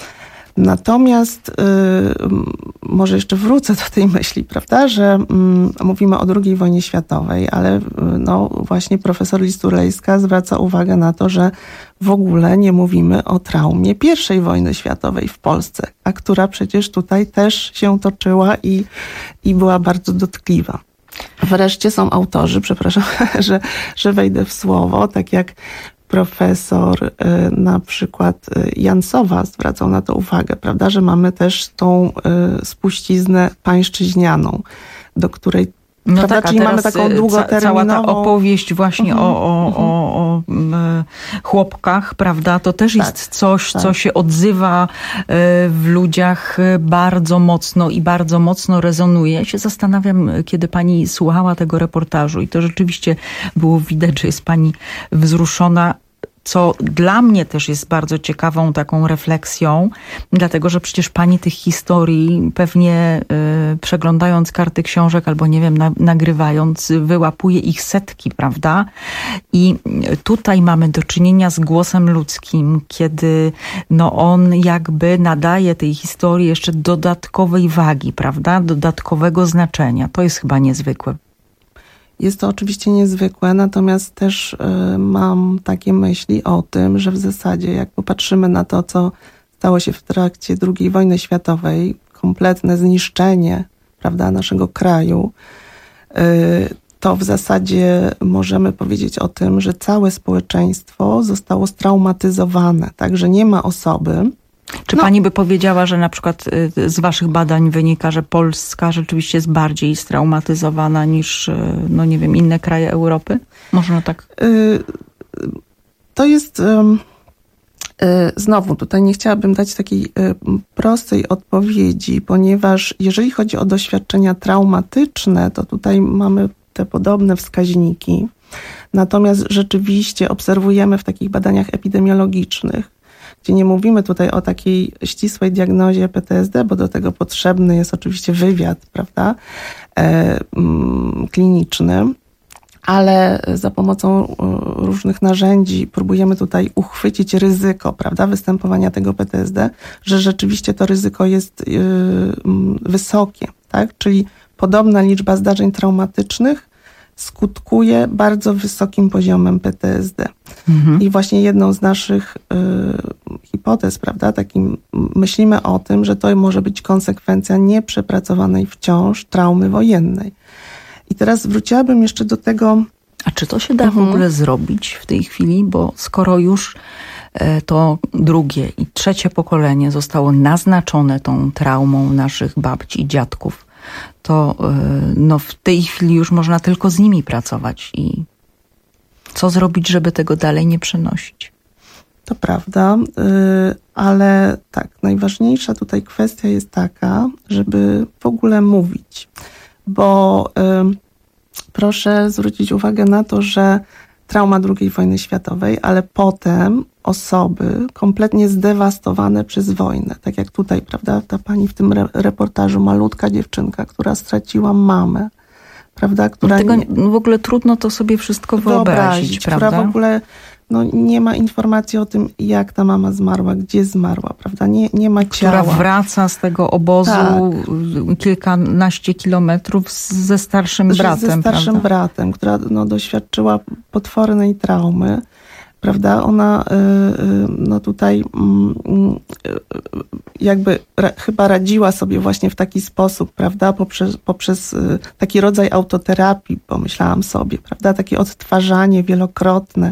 Natomiast yy, może jeszcze wrócę do tej myśli, prawda, że yy, mówimy o drugiej wojnie światowej, ale yy, no właśnie profesor Listurlejska zwraca uwagę na to, że w ogóle nie mówimy o traumie pierwszej wojny światowej w Polsce, a która przecież tutaj też się toczyła i, i była bardzo dotkliwa. Wreszcie są autorzy, przepraszam, że, że wejdę w słowo, tak jak profesor na przykład Jansowa zwracał na to uwagę, prawda, że mamy też tą spuściznę pańszczyźnianą, do której No prawda, tak, a czyli mamy teraz taką długoterminową... cała ta opowieść właśnie mhm. o, o, o, o chłopkach, prawda, to też tak, jest coś, tak. co się odzywa w ludziach bardzo mocno i bardzo mocno rezonuje. Ja się zastanawiam, kiedy pani słuchała tego reportażu i to rzeczywiście było widać, że jest pani wzruszona, co dla mnie też jest bardzo ciekawą taką refleksją, dlatego, że przecież pani tych historii pewnie y, przeglądając karty książek albo nie wiem, na, nagrywając, wyłapuje ich setki, prawda? I tutaj mamy do czynienia z głosem ludzkim, kiedy no on jakby nadaje tej historii jeszcze dodatkowej wagi, prawda? Dodatkowego znaczenia. To jest chyba niezwykłe. Jest to oczywiście niezwykłe, natomiast też y, mam takie myśli o tym, że w zasadzie jak popatrzymy na to, co stało się w trakcie drugiej wojny światowej, kompletne zniszczenie, prawda, naszego kraju, y, to w zasadzie możemy powiedzieć o tym, że całe społeczeństwo zostało straumatyzowane, tak, że nie ma osoby. Czy no. pani by powiedziała, że na przykład z waszych badań wynika, że Polska rzeczywiście jest bardziej straumatyzowana niż, no nie wiem, inne kraje Europy? Można tak? To jest... Znowu, tutaj nie chciałabym dać takiej prostej odpowiedzi, ponieważ jeżeli chodzi o doświadczenia traumatyczne, to tutaj mamy te podobne wskaźniki. Natomiast rzeczywiście obserwujemy w takich badaniach epidemiologicznych, gdzie nie mówimy tutaj o takiej ścisłej diagnozie P T S D, bo do tego potrzebny jest oczywiście wywiad, prawda, e, mm, kliniczny, ale za pomocą różnych narzędzi próbujemy tutaj uchwycić ryzyko, prawda, występowania tego P T S D, że rzeczywiście to ryzyko jest y, y, wysokie, tak, czyli podobna liczba zdarzeń traumatycznych skutkuje bardzo wysokim poziomem P T S D. Mhm. I właśnie jedną z naszych y, hipotez, prawda, takim myślimy o tym, że to może być konsekwencja nieprzepracowanej wciąż traumy wojennej. I teraz wróciłabym jeszcze do tego... A czy to się da mhm. w ogóle zrobić w tej chwili? Bo skoro już to drugie i trzecie pokolenie zostało naznaczone tą traumą naszych babci i dziadków, to no, w tej chwili już można tylko z nimi pracować. I co zrobić, żeby tego dalej nie przenosić? To prawda, ale tak, najważniejsza tutaj kwestia jest taka, żeby w ogóle mówić. bo y, proszę zwrócić uwagę na to, że trauma drugiej wojny światowej, ale potem osoby kompletnie zdewastowane przez wojnę. Tak jak tutaj, prawda, ta pani w tym re- reportażu, malutka dziewczynka, która straciła mamę, prawda, która... Tego nie, w ogóle trudno to sobie wszystko wyobrazić, wyobrazić, prawda? Która w ogóle no, nie ma informacji o tym, jak ta mama zmarła, gdzie zmarła, prawda? Nie, nie ma ciała. Która wraca z tego obozu tak. kilkanaście kilometrów ze starszym bratem, Ze starszym prawda? bratem, która no, doświadczyła potwornej traumy, prawda? Ona no tutaj jakby chyba radziła sobie właśnie w taki sposób, prawda? Poprzez, poprzez taki rodzaj autoterapii, pomyślałam sobie, prawda? Takie odtwarzanie wielokrotne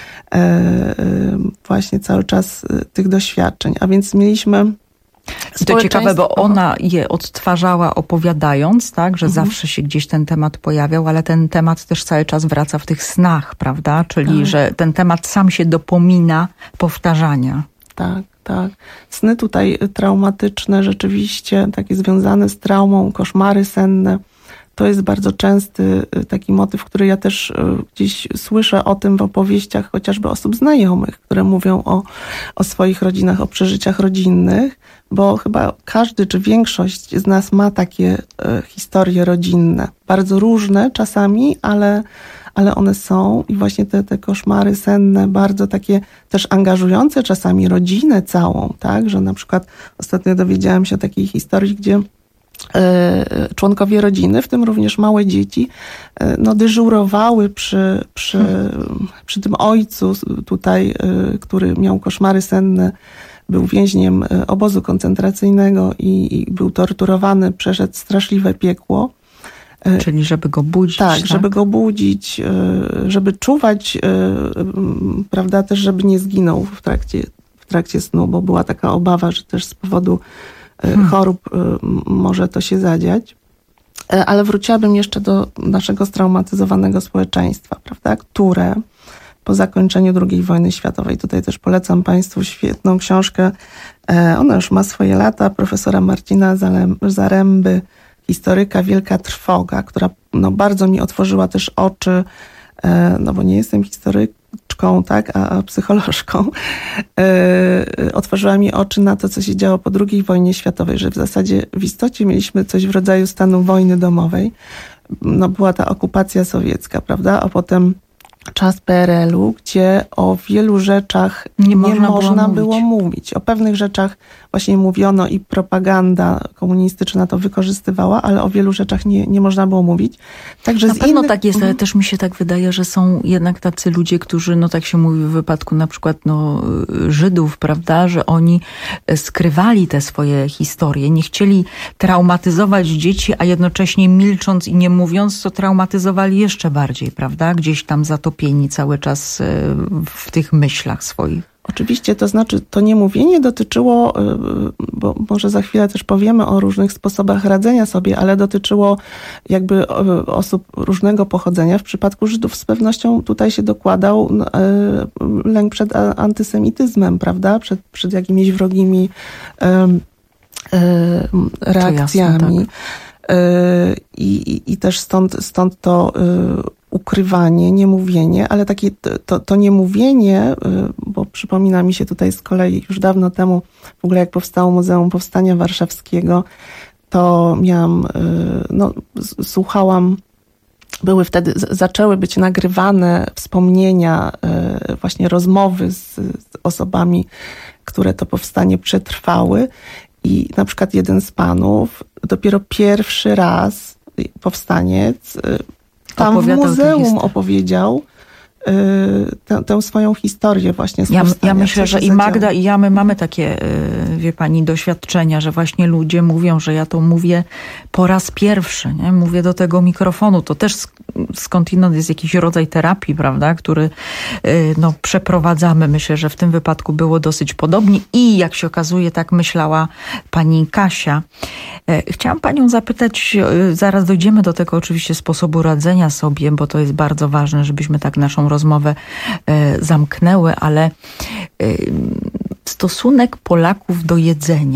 właśnie cały czas tych doświadczeń. A więc mieliśmy I to ciekawe, bo ona je odtwarzała opowiadając, tak, że mhm. zawsze się gdzieś ten temat pojawiał, ale ten temat też cały czas wraca w tych snach, prawda? Czyli, tak. że ten temat sam się dopomina powtarzania. Tak, tak. Sny tutaj traumatyczne, rzeczywiście takie związane z traumą, koszmary senne. To jest bardzo częsty taki motyw, który ja też gdzieś słyszę o tym w opowieściach chociażby osób znajomych, które mówią o, o swoich rodzinach, o przeżyciach rodzinnych, bo chyba każdy czy większość z nas ma takie historie rodzinne. Bardzo różne czasami, ale, ale one są i właśnie te, te koszmary senne, bardzo takie też angażujące czasami rodzinę całą, tak, że na przykład ostatnio dowiedziałam się o takiej historii, gdzie członkowie rodziny, w tym również małe dzieci, no dyżurowały przy, przy, przy tym ojcu tutaj, który miał koszmary senne, był więźniem obozu koncentracyjnego i, i był torturowany, przeszedł straszliwe piekło. Czyli żeby go budzić. Tak, tak, żeby go budzić, żeby czuwać, prawda, też żeby nie zginął w trakcie, w trakcie snu, bo była taka obawa, że też z powodu Hmm. chorób może to się zadziać. Ale wróciłabym jeszcze do naszego straumatyzowanego społeczeństwa, prawda, które po zakończeniu drugiej wojny światowej, tutaj też polecam Państwu świetną książkę, ona już ma swoje lata, profesora Marcina Zaręby, historyka Wielka Trwoga, która no, bardzo mi otworzyła też oczy, no bo nie jestem historyczką, tak, a, a psycholożką, yy, otworzyła mi oczy na to, co się działo po drugiej wojnie światowej, że w zasadzie w istocie mieliśmy coś w rodzaju stanu wojny domowej. No, była ta okupacja sowiecka, prawda, a potem czas P R L u, gdzie o wielu rzeczach nie, nie można, można było, było mówić. mówić. O pewnych rzeczach właśnie mówiono i propaganda komunistyczna to wykorzystywała, ale o wielu rzeczach nie, nie można było mówić. Także na z pewno innych... tak jest, ale też mi się tak wydaje, że są jednak tacy ludzie, którzy, no tak się mówi w wypadku na przykład no, Żydów, prawda, że oni skrywali te swoje historie, nie chcieli traumatyzować dzieci, a jednocześnie milcząc i nie mówiąc, to traumatyzowali jeszcze bardziej, prawda, gdzieś tam zatopieni cały czas w tych myślach swoich. Oczywiście, to znaczy to niemówienie dotyczyło, bo może za chwilę też powiemy o różnych sposobach radzenia sobie, ale dotyczyło jakby osób różnego pochodzenia. W przypadku Żydów z pewnością tutaj się dokładał lęk przed antysemityzmem, prawda? Przed, przed jakimiś wrogimi reakcjami. Jasne, tak. I, i, I też stąd, stąd to ukrywanie, niemówienie, ale takie to, to niemówienie, bo przypomina mi się tutaj z kolei już dawno temu, w ogóle jak powstało Muzeum Powstania Warszawskiego, to miałam, no, słuchałam, były wtedy, zaczęły być nagrywane wspomnienia, właśnie rozmowy z, z osobami, które to powstanie przetrwały i na przykład jeden z panów dopiero pierwszy raz, powstaniec, tam Opowiadał w muzeum opowiedział y, tę, tę swoją historię właśnie z ja, ja myślę, że i Magda, i ja, my mamy takie, y, wie pani, doświadczenia, że właśnie ludzie mówią, że ja to mówię po raz pierwszy, nie? Mówię do tego mikrofonu. To też skądinąd jest jakiś rodzaj terapii, prawda, który y, no, przeprowadzamy. Myślę, że w tym wypadku było dosyć podobnie i jak się okazuje, tak myślała pani Kasia. Y, chciałam panią zapytać, y, zaraz dojdziemy do tego oczywiście sposobu radzenia sobie, bo to jest bardzo ważne, żebyśmy tak naszą rozmowę y, zamknęły, ale y, stosunek Polaków do jedzenia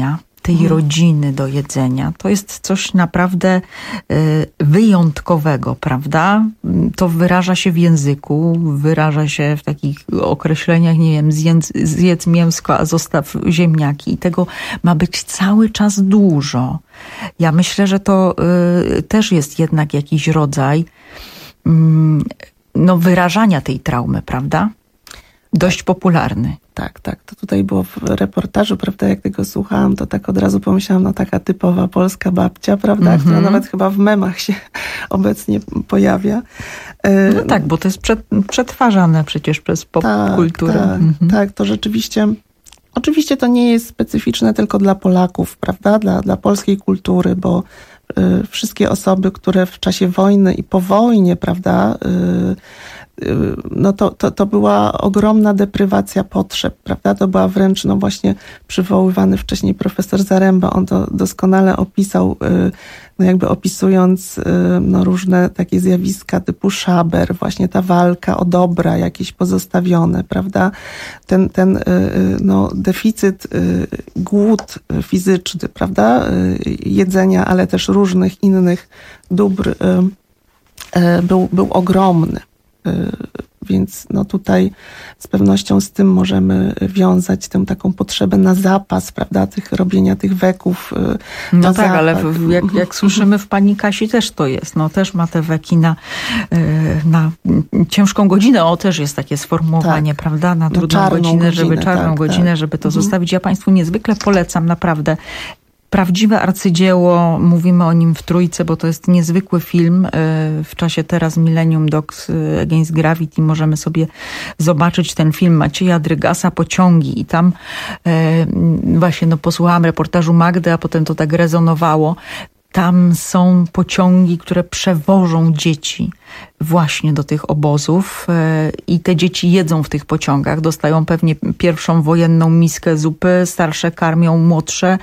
tej hmm. rodziny do jedzenia. To jest coś naprawdę y, wyjątkowego, prawda? To wyraża się w języku, wyraża się w takich określeniach, nie wiem, zjedz, zjedz mięsko, a zostaw ziemniaki. I tego ma być cały czas dużo. Ja myślę, że to y, też jest jednak jakiś rodzaj y, no, wyrażania tej traumy, prawda? Dość popularny. Tak, tak. To tutaj było w reportażu, prawda, jak tego słuchałam, to tak od razu pomyślałam, no taka typowa polska babcia, prawda, mm-hmm. która nawet chyba w memach się obecnie pojawia. No tak, bo to jest przetwarzane przecież przez popkulturę. Tak, tak, mm-hmm. tak, to rzeczywiście, oczywiście to nie jest specyficzne tylko dla Polaków, prawda, dla, dla polskiej kultury, bo y, wszystkie osoby, które w czasie wojny i po wojnie, prawda, y, no to, to, to była ogromna deprywacja potrzeb, prawda? To była wręcz, no właśnie przywoływany wcześniej profesor Zaręba, on to doskonale opisał, no jakby opisując no różne takie zjawiska typu szaber, właśnie ta walka o dobra jakieś pozostawione, prawda? Ten, ten no deficyt, głód fizyczny, prawda? Jedzenia, ale też różnych innych dóbr był, był ogromny. Więc no tutaj z pewnością z tym możemy wiązać tę taką potrzebę na zapas, prawda, tych robienia tych weków. No tak, zapas. Ale w, jak, jak słyszymy w pani Kasi też to jest. No też ma te weki na, na ciężką godzinę. O, też jest takie sformułowanie, tak. prawda, na trudną no, godzinę, godzinę, żeby czarną tak, godzinę, tak. żeby to mhm. zostawić. Ja państwu niezwykle polecam, naprawdę. Prawdziwe arcydzieło, mówimy o nim w Trójce, bo to jest niezwykły film. W czasie teraz Millennium Dogs Against Gravity możemy sobie zobaczyć ten film Macieja Drygasa, Pociągi. I tam właśnie no, posłuchałam reportażu Magdy, a potem to tak rezonowało. Tam są pociągi, które przewożą dzieci właśnie do tych obozów i te dzieci jedzą w tych pociągach. Dostają pewnie pierwszą wojenną miskę zupy, starsze karmią młodsze.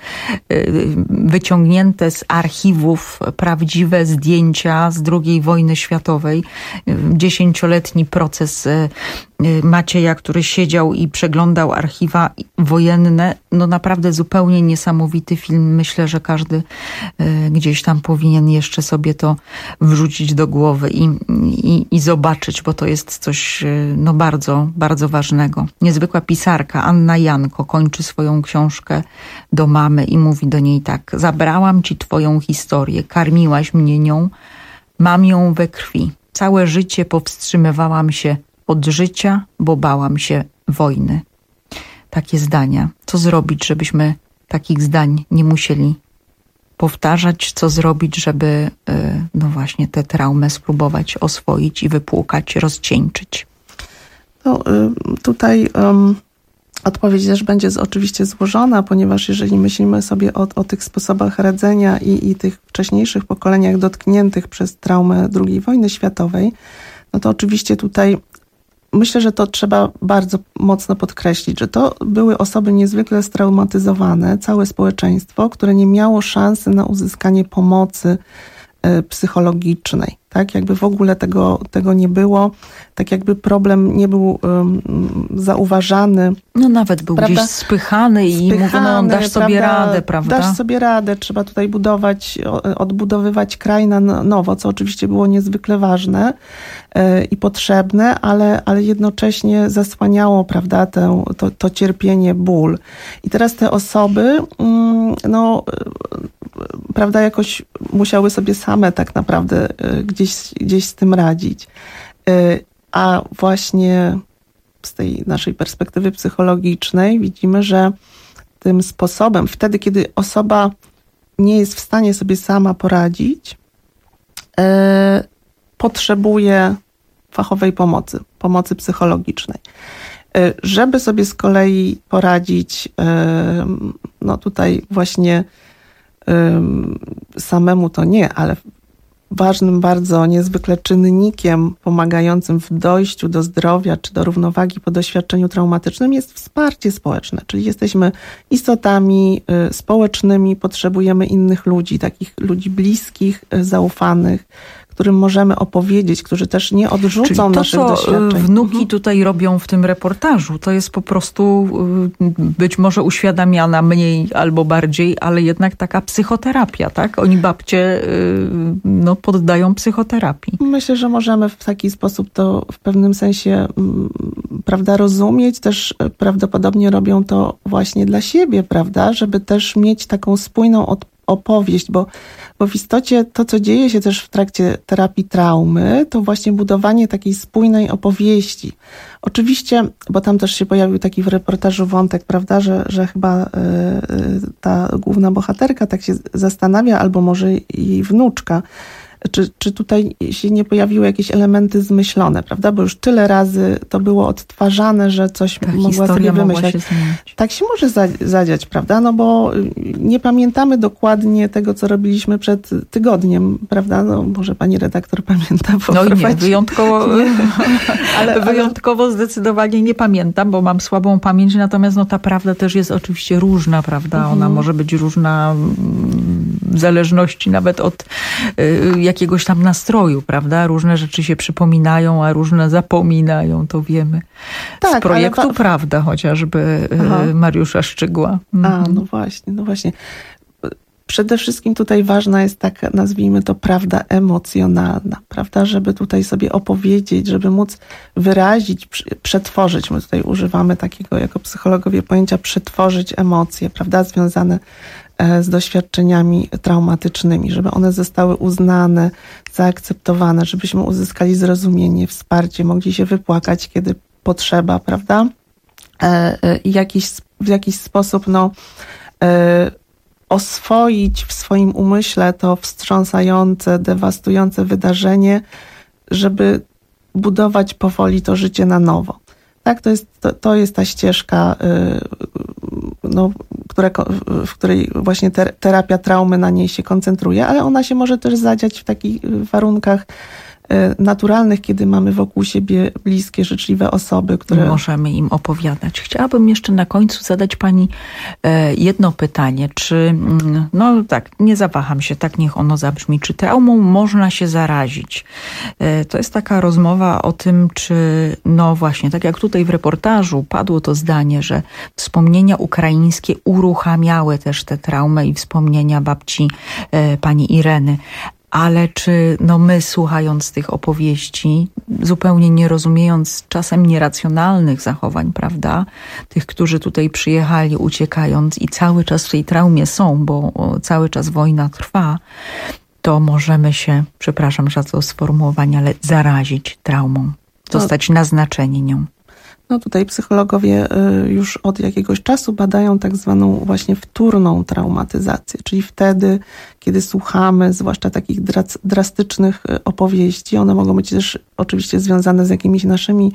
Wyciągnięte z archiwów prawdziwe zdjęcia z drugiej wojny światowej. Dziesięcioletni proces Macieja, który siedział i przeglądał archiwa wojenne. No naprawdę zupełnie niesamowity film. Myślę, że każdy gdzieś tam powinien jeszcze sobie to wrzucić do głowy i, i, i zobaczyć, bo to jest coś no bardzo, bardzo ważnego. Niezwykła pisarka Anna Janko kończy swoją książkę do mamy i mówi do niej tak: zabrałam ci twoją historię, karmiłaś mnie nią, mam ją we krwi. Całe życie powstrzymywałam się od życia, bo bałam się wojny. Takie zdania. Co zrobić, żebyśmy takich zdań nie musieli powtarzać? Co zrobić, żeby no właśnie tę traumę spróbować oswoić i wypłukać, rozcieńczyć? No, tutaj um, odpowiedź też będzie z, oczywiście złożona, ponieważ jeżeli myślimy sobie o, o tych sposobach radzenia i, i tych wcześniejszych pokoleniach dotkniętych przez traumę drugiej wojny światowej, no to oczywiście tutaj myślę, że to trzeba bardzo mocno podkreślić, że to były osoby niezwykle straumatyzowane, całe społeczeństwo, które nie miało szansy na uzyskanie pomocy psychologicznej. Tak, jakby w ogóle tego, tego nie było, tak jakby problem nie był um, zauważany. No nawet był prawda? Gdzieś spychany i spychany, mówiono, dasz sobie prawda? radę, prawda? Dasz sobie radę, trzeba tutaj budować, odbudowywać kraj na nowo, co oczywiście było niezwykle ważne yy, i potrzebne, ale, ale jednocześnie zasłaniało, prawda, tę, to, to cierpienie, ból. I teraz te osoby, yy, no, yy, prawda, jakoś musiały sobie same tak naprawdę yy, gdzieś Gdzieś, gdzieś z tym radzić. A właśnie z tej naszej perspektywy psychologicznej widzimy, że tym sposobem, wtedy kiedy osoba nie jest w stanie sobie sama poradzić, potrzebuje fachowej pomocy, pomocy psychologicznej. Żeby sobie z kolei poradzić, no tutaj właśnie samemu to nie, ale ważnym bardzo niezwykle czynnikiem pomagającym w dojściu do zdrowia czy do równowagi po doświadczeniu traumatycznym jest wsparcie społeczne, czyli jesteśmy istotami społecznymi, potrzebujemy innych ludzi, takich ludzi bliskich, zaufanych, którym możemy opowiedzieć, którzy też nie odrzucą Czyli to, naszych co doświadczeń. wnuki mhm. tutaj robią w tym reportażu, to jest po prostu być może uświadamiana mniej albo bardziej, ale jednak taka psychoterapia, tak? Oni babcie no, poddają psychoterapii. Myślę, że możemy w taki sposób to w pewnym sensie prawda, rozumieć. Też prawdopodobnie robią to właśnie dla siebie, prawda? Żeby też mieć taką spójną odpowiedź, opowieść, bo, bo w istocie to, co dzieje się też w trakcie terapii traumy, to właśnie budowanie takiej spójnej opowieści. Oczywiście, bo tam też się pojawił taki w reportażu wątek, prawda, że, że chyba y, ta główna bohaterka tak się zastanawia, albo może jej wnuczka, Czy, czy tutaj się nie pojawiły jakieś elementy zmyślone, prawda? Bo już tyle razy to było odtwarzane, że coś Ta mogła sobie wymyśleć. Się tak się może zadziać, prawda? No bo nie pamiętamy dokładnie tego, co robiliśmy przed tygodniem, prawda? No może pani redaktor pamięta. No i nie, wyjątkowo, nie. ale, wyjątkowo ale... zdecydowanie nie pamiętam, bo mam słabą pamięć, natomiast no, ta prawda też jest oczywiście różna, prawda? Mhm. Ona może być różna w zależności nawet od y, jakiegoś tam nastroju, prawda? Różne rzeczy się przypominają, a różne zapominają, to wiemy. Tak, z projektu ale... Prawda chociażby Aha. Mariusza Szczygła. Mhm. A, no właśnie, no właśnie. Przede wszystkim tutaj ważna jest taka, nazwijmy to, prawda emocjonalna, prawda? Żeby tutaj sobie opowiedzieć, żeby móc wyrazić, przetworzyć. My tutaj używamy takiego jako psychologowie pojęcia przetworzyć emocje, prawda? Związane z doświadczeniami traumatycznymi, żeby one zostały uznane, zaakceptowane, żebyśmy uzyskali zrozumienie, wsparcie, mogli się wypłakać, kiedy potrzeba, prawda? I jakiś, w jakiś sposób no, oswoić w swoim umyśle to wstrząsające, dewastujące wydarzenie, żeby budować powoli to życie na nowo. Tak, to jest, to, to jest ta ścieżka, no, która, w której właśnie terapia traumy na niej się koncentruje, ale ona się może też zadziać w takich warunkach naturalnych, kiedy mamy wokół siebie bliskie, życzliwe osoby, które... Możemy im opowiadać. Chciałabym jeszcze na końcu zadać pani jedno pytanie. Czy, no tak, nie zawaham się, tak niech ono zabrzmi. Czy traumą można się zarazić? To jest taka rozmowa o tym, czy, no właśnie, tak jak tutaj w reportażu padło to zdanie, że wspomnienia ukraińskie uruchamiały też tę traumę i wspomnienia babci pani Ireny. Ale czy no my, słuchając tych opowieści, zupełnie nie rozumiejąc czasem nieracjonalnych zachowań, prawda, tych, którzy tutaj przyjechali uciekając i cały czas w tej traumie są, bo cały czas wojna trwa, to możemy się, przepraszam za to sformułowanie, ale zarazić traumą, zostać naznaczeni nią. No tutaj psychologowie już od jakiegoś czasu badają tak zwaną właśnie wtórną traumatyzację, czyli wtedy, kiedy słuchamy zwłaszcza takich drastycznych opowieści. One mogą być też oczywiście związane z jakimiś naszymi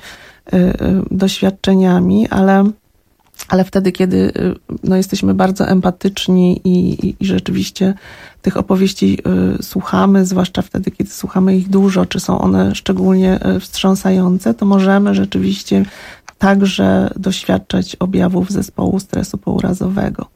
doświadczeniami, ale, ale wtedy, kiedy no, jesteśmy bardzo empatyczni i, i, i rzeczywiście tych opowieści słuchamy, zwłaszcza wtedy, kiedy słuchamy ich dużo, czy są one szczególnie wstrząsające, to możemy rzeczywiście także doświadczać objawów zespołu stresu pourazowego.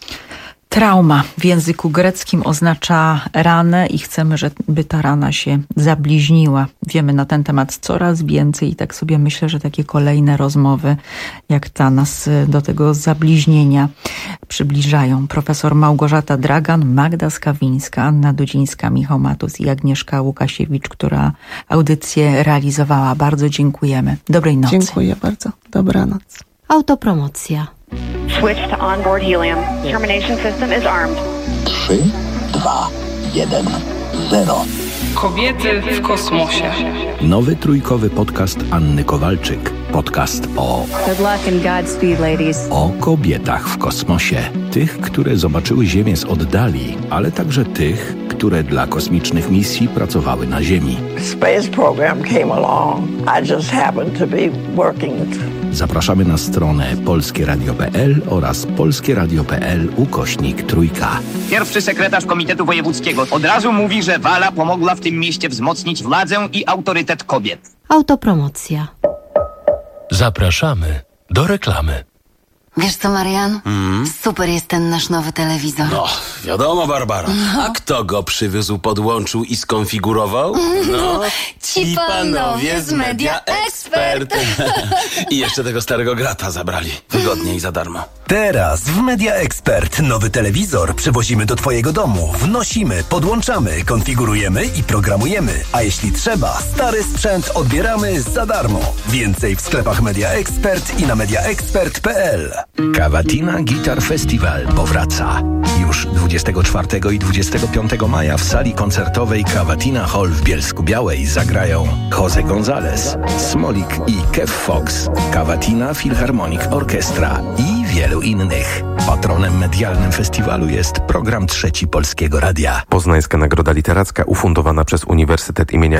Trauma w języku greckim oznacza ranę i chcemy, żeby ta rana się zabliźniła. Wiemy na ten temat coraz więcej i tak sobie myślę, że takie kolejne rozmowy jak ta nas do tego zabliźnienia przybliżają. Profesor Małgorzata Dragan, Magda Skawińska, Anna Dudzińska, Michał Matus i Agnieszka Łukasiewicz, która audycję realizowała. Bardzo dziękujemy. Dobrej nocy. Dziękuję bardzo. Dobranoc. Autopromocja. Switch to onboard helium. Termination system is armed. trzy, dwa, jeden, zero. Kobiety w kosmosie. Nowy trójkowy podcast Anny Kowalczyk. Podcast o... Good luck and Godspeed, ladies. O kobietach w kosmosie. Tych, które zobaczyły Ziemię z oddali, ale także tych, które dla kosmicznych misji pracowały na Ziemi. Space program came along. I just happened to be working. Zapraszamy na stronę polskie radio kropka p l oraz polskie radio kropka p l ukośnik trójka. Pierwszy sekretarz Komitetu Wojewódzkiego od razu mówi, że Wala pomogła w tym mieście wzmocnić władzę i autorytet kobiet. Autopromocja. Zapraszamy do reklamy. Wiesz co, Marian? Mm. Super jest ten nasz nowy telewizor. No, wiadomo, Barbara. No. A kto go przywózł, podłączył i skonfigurował? No, ci panowie z Media Expert. I jeszcze tego starego grata zabrali. Wygodnie i za darmo. Teraz w Media Expert nowy telewizor przywozimy do twojego domu. Wnosimy, podłączamy, konfigurujemy i programujemy. A jeśli trzeba, stary sprzęt odbieramy za darmo. Więcej w sklepach Media Expert i na media expert kropka p l. Cavatina Guitar Festival powraca. Już dwudziestego czwartego i dwudziestego piątego maja w sali koncertowej Cavatina Hall w Bielsku-Białej zagrają Jose González, Smolik i Kev Fox, Cavatina Philharmonic Orchestra i wielu innych. Patronem medialnym festiwalu jest program Trzeci Polskiego Radia. Poznańska Nagroda Literacka ufundowana przez Uniwersytet imienia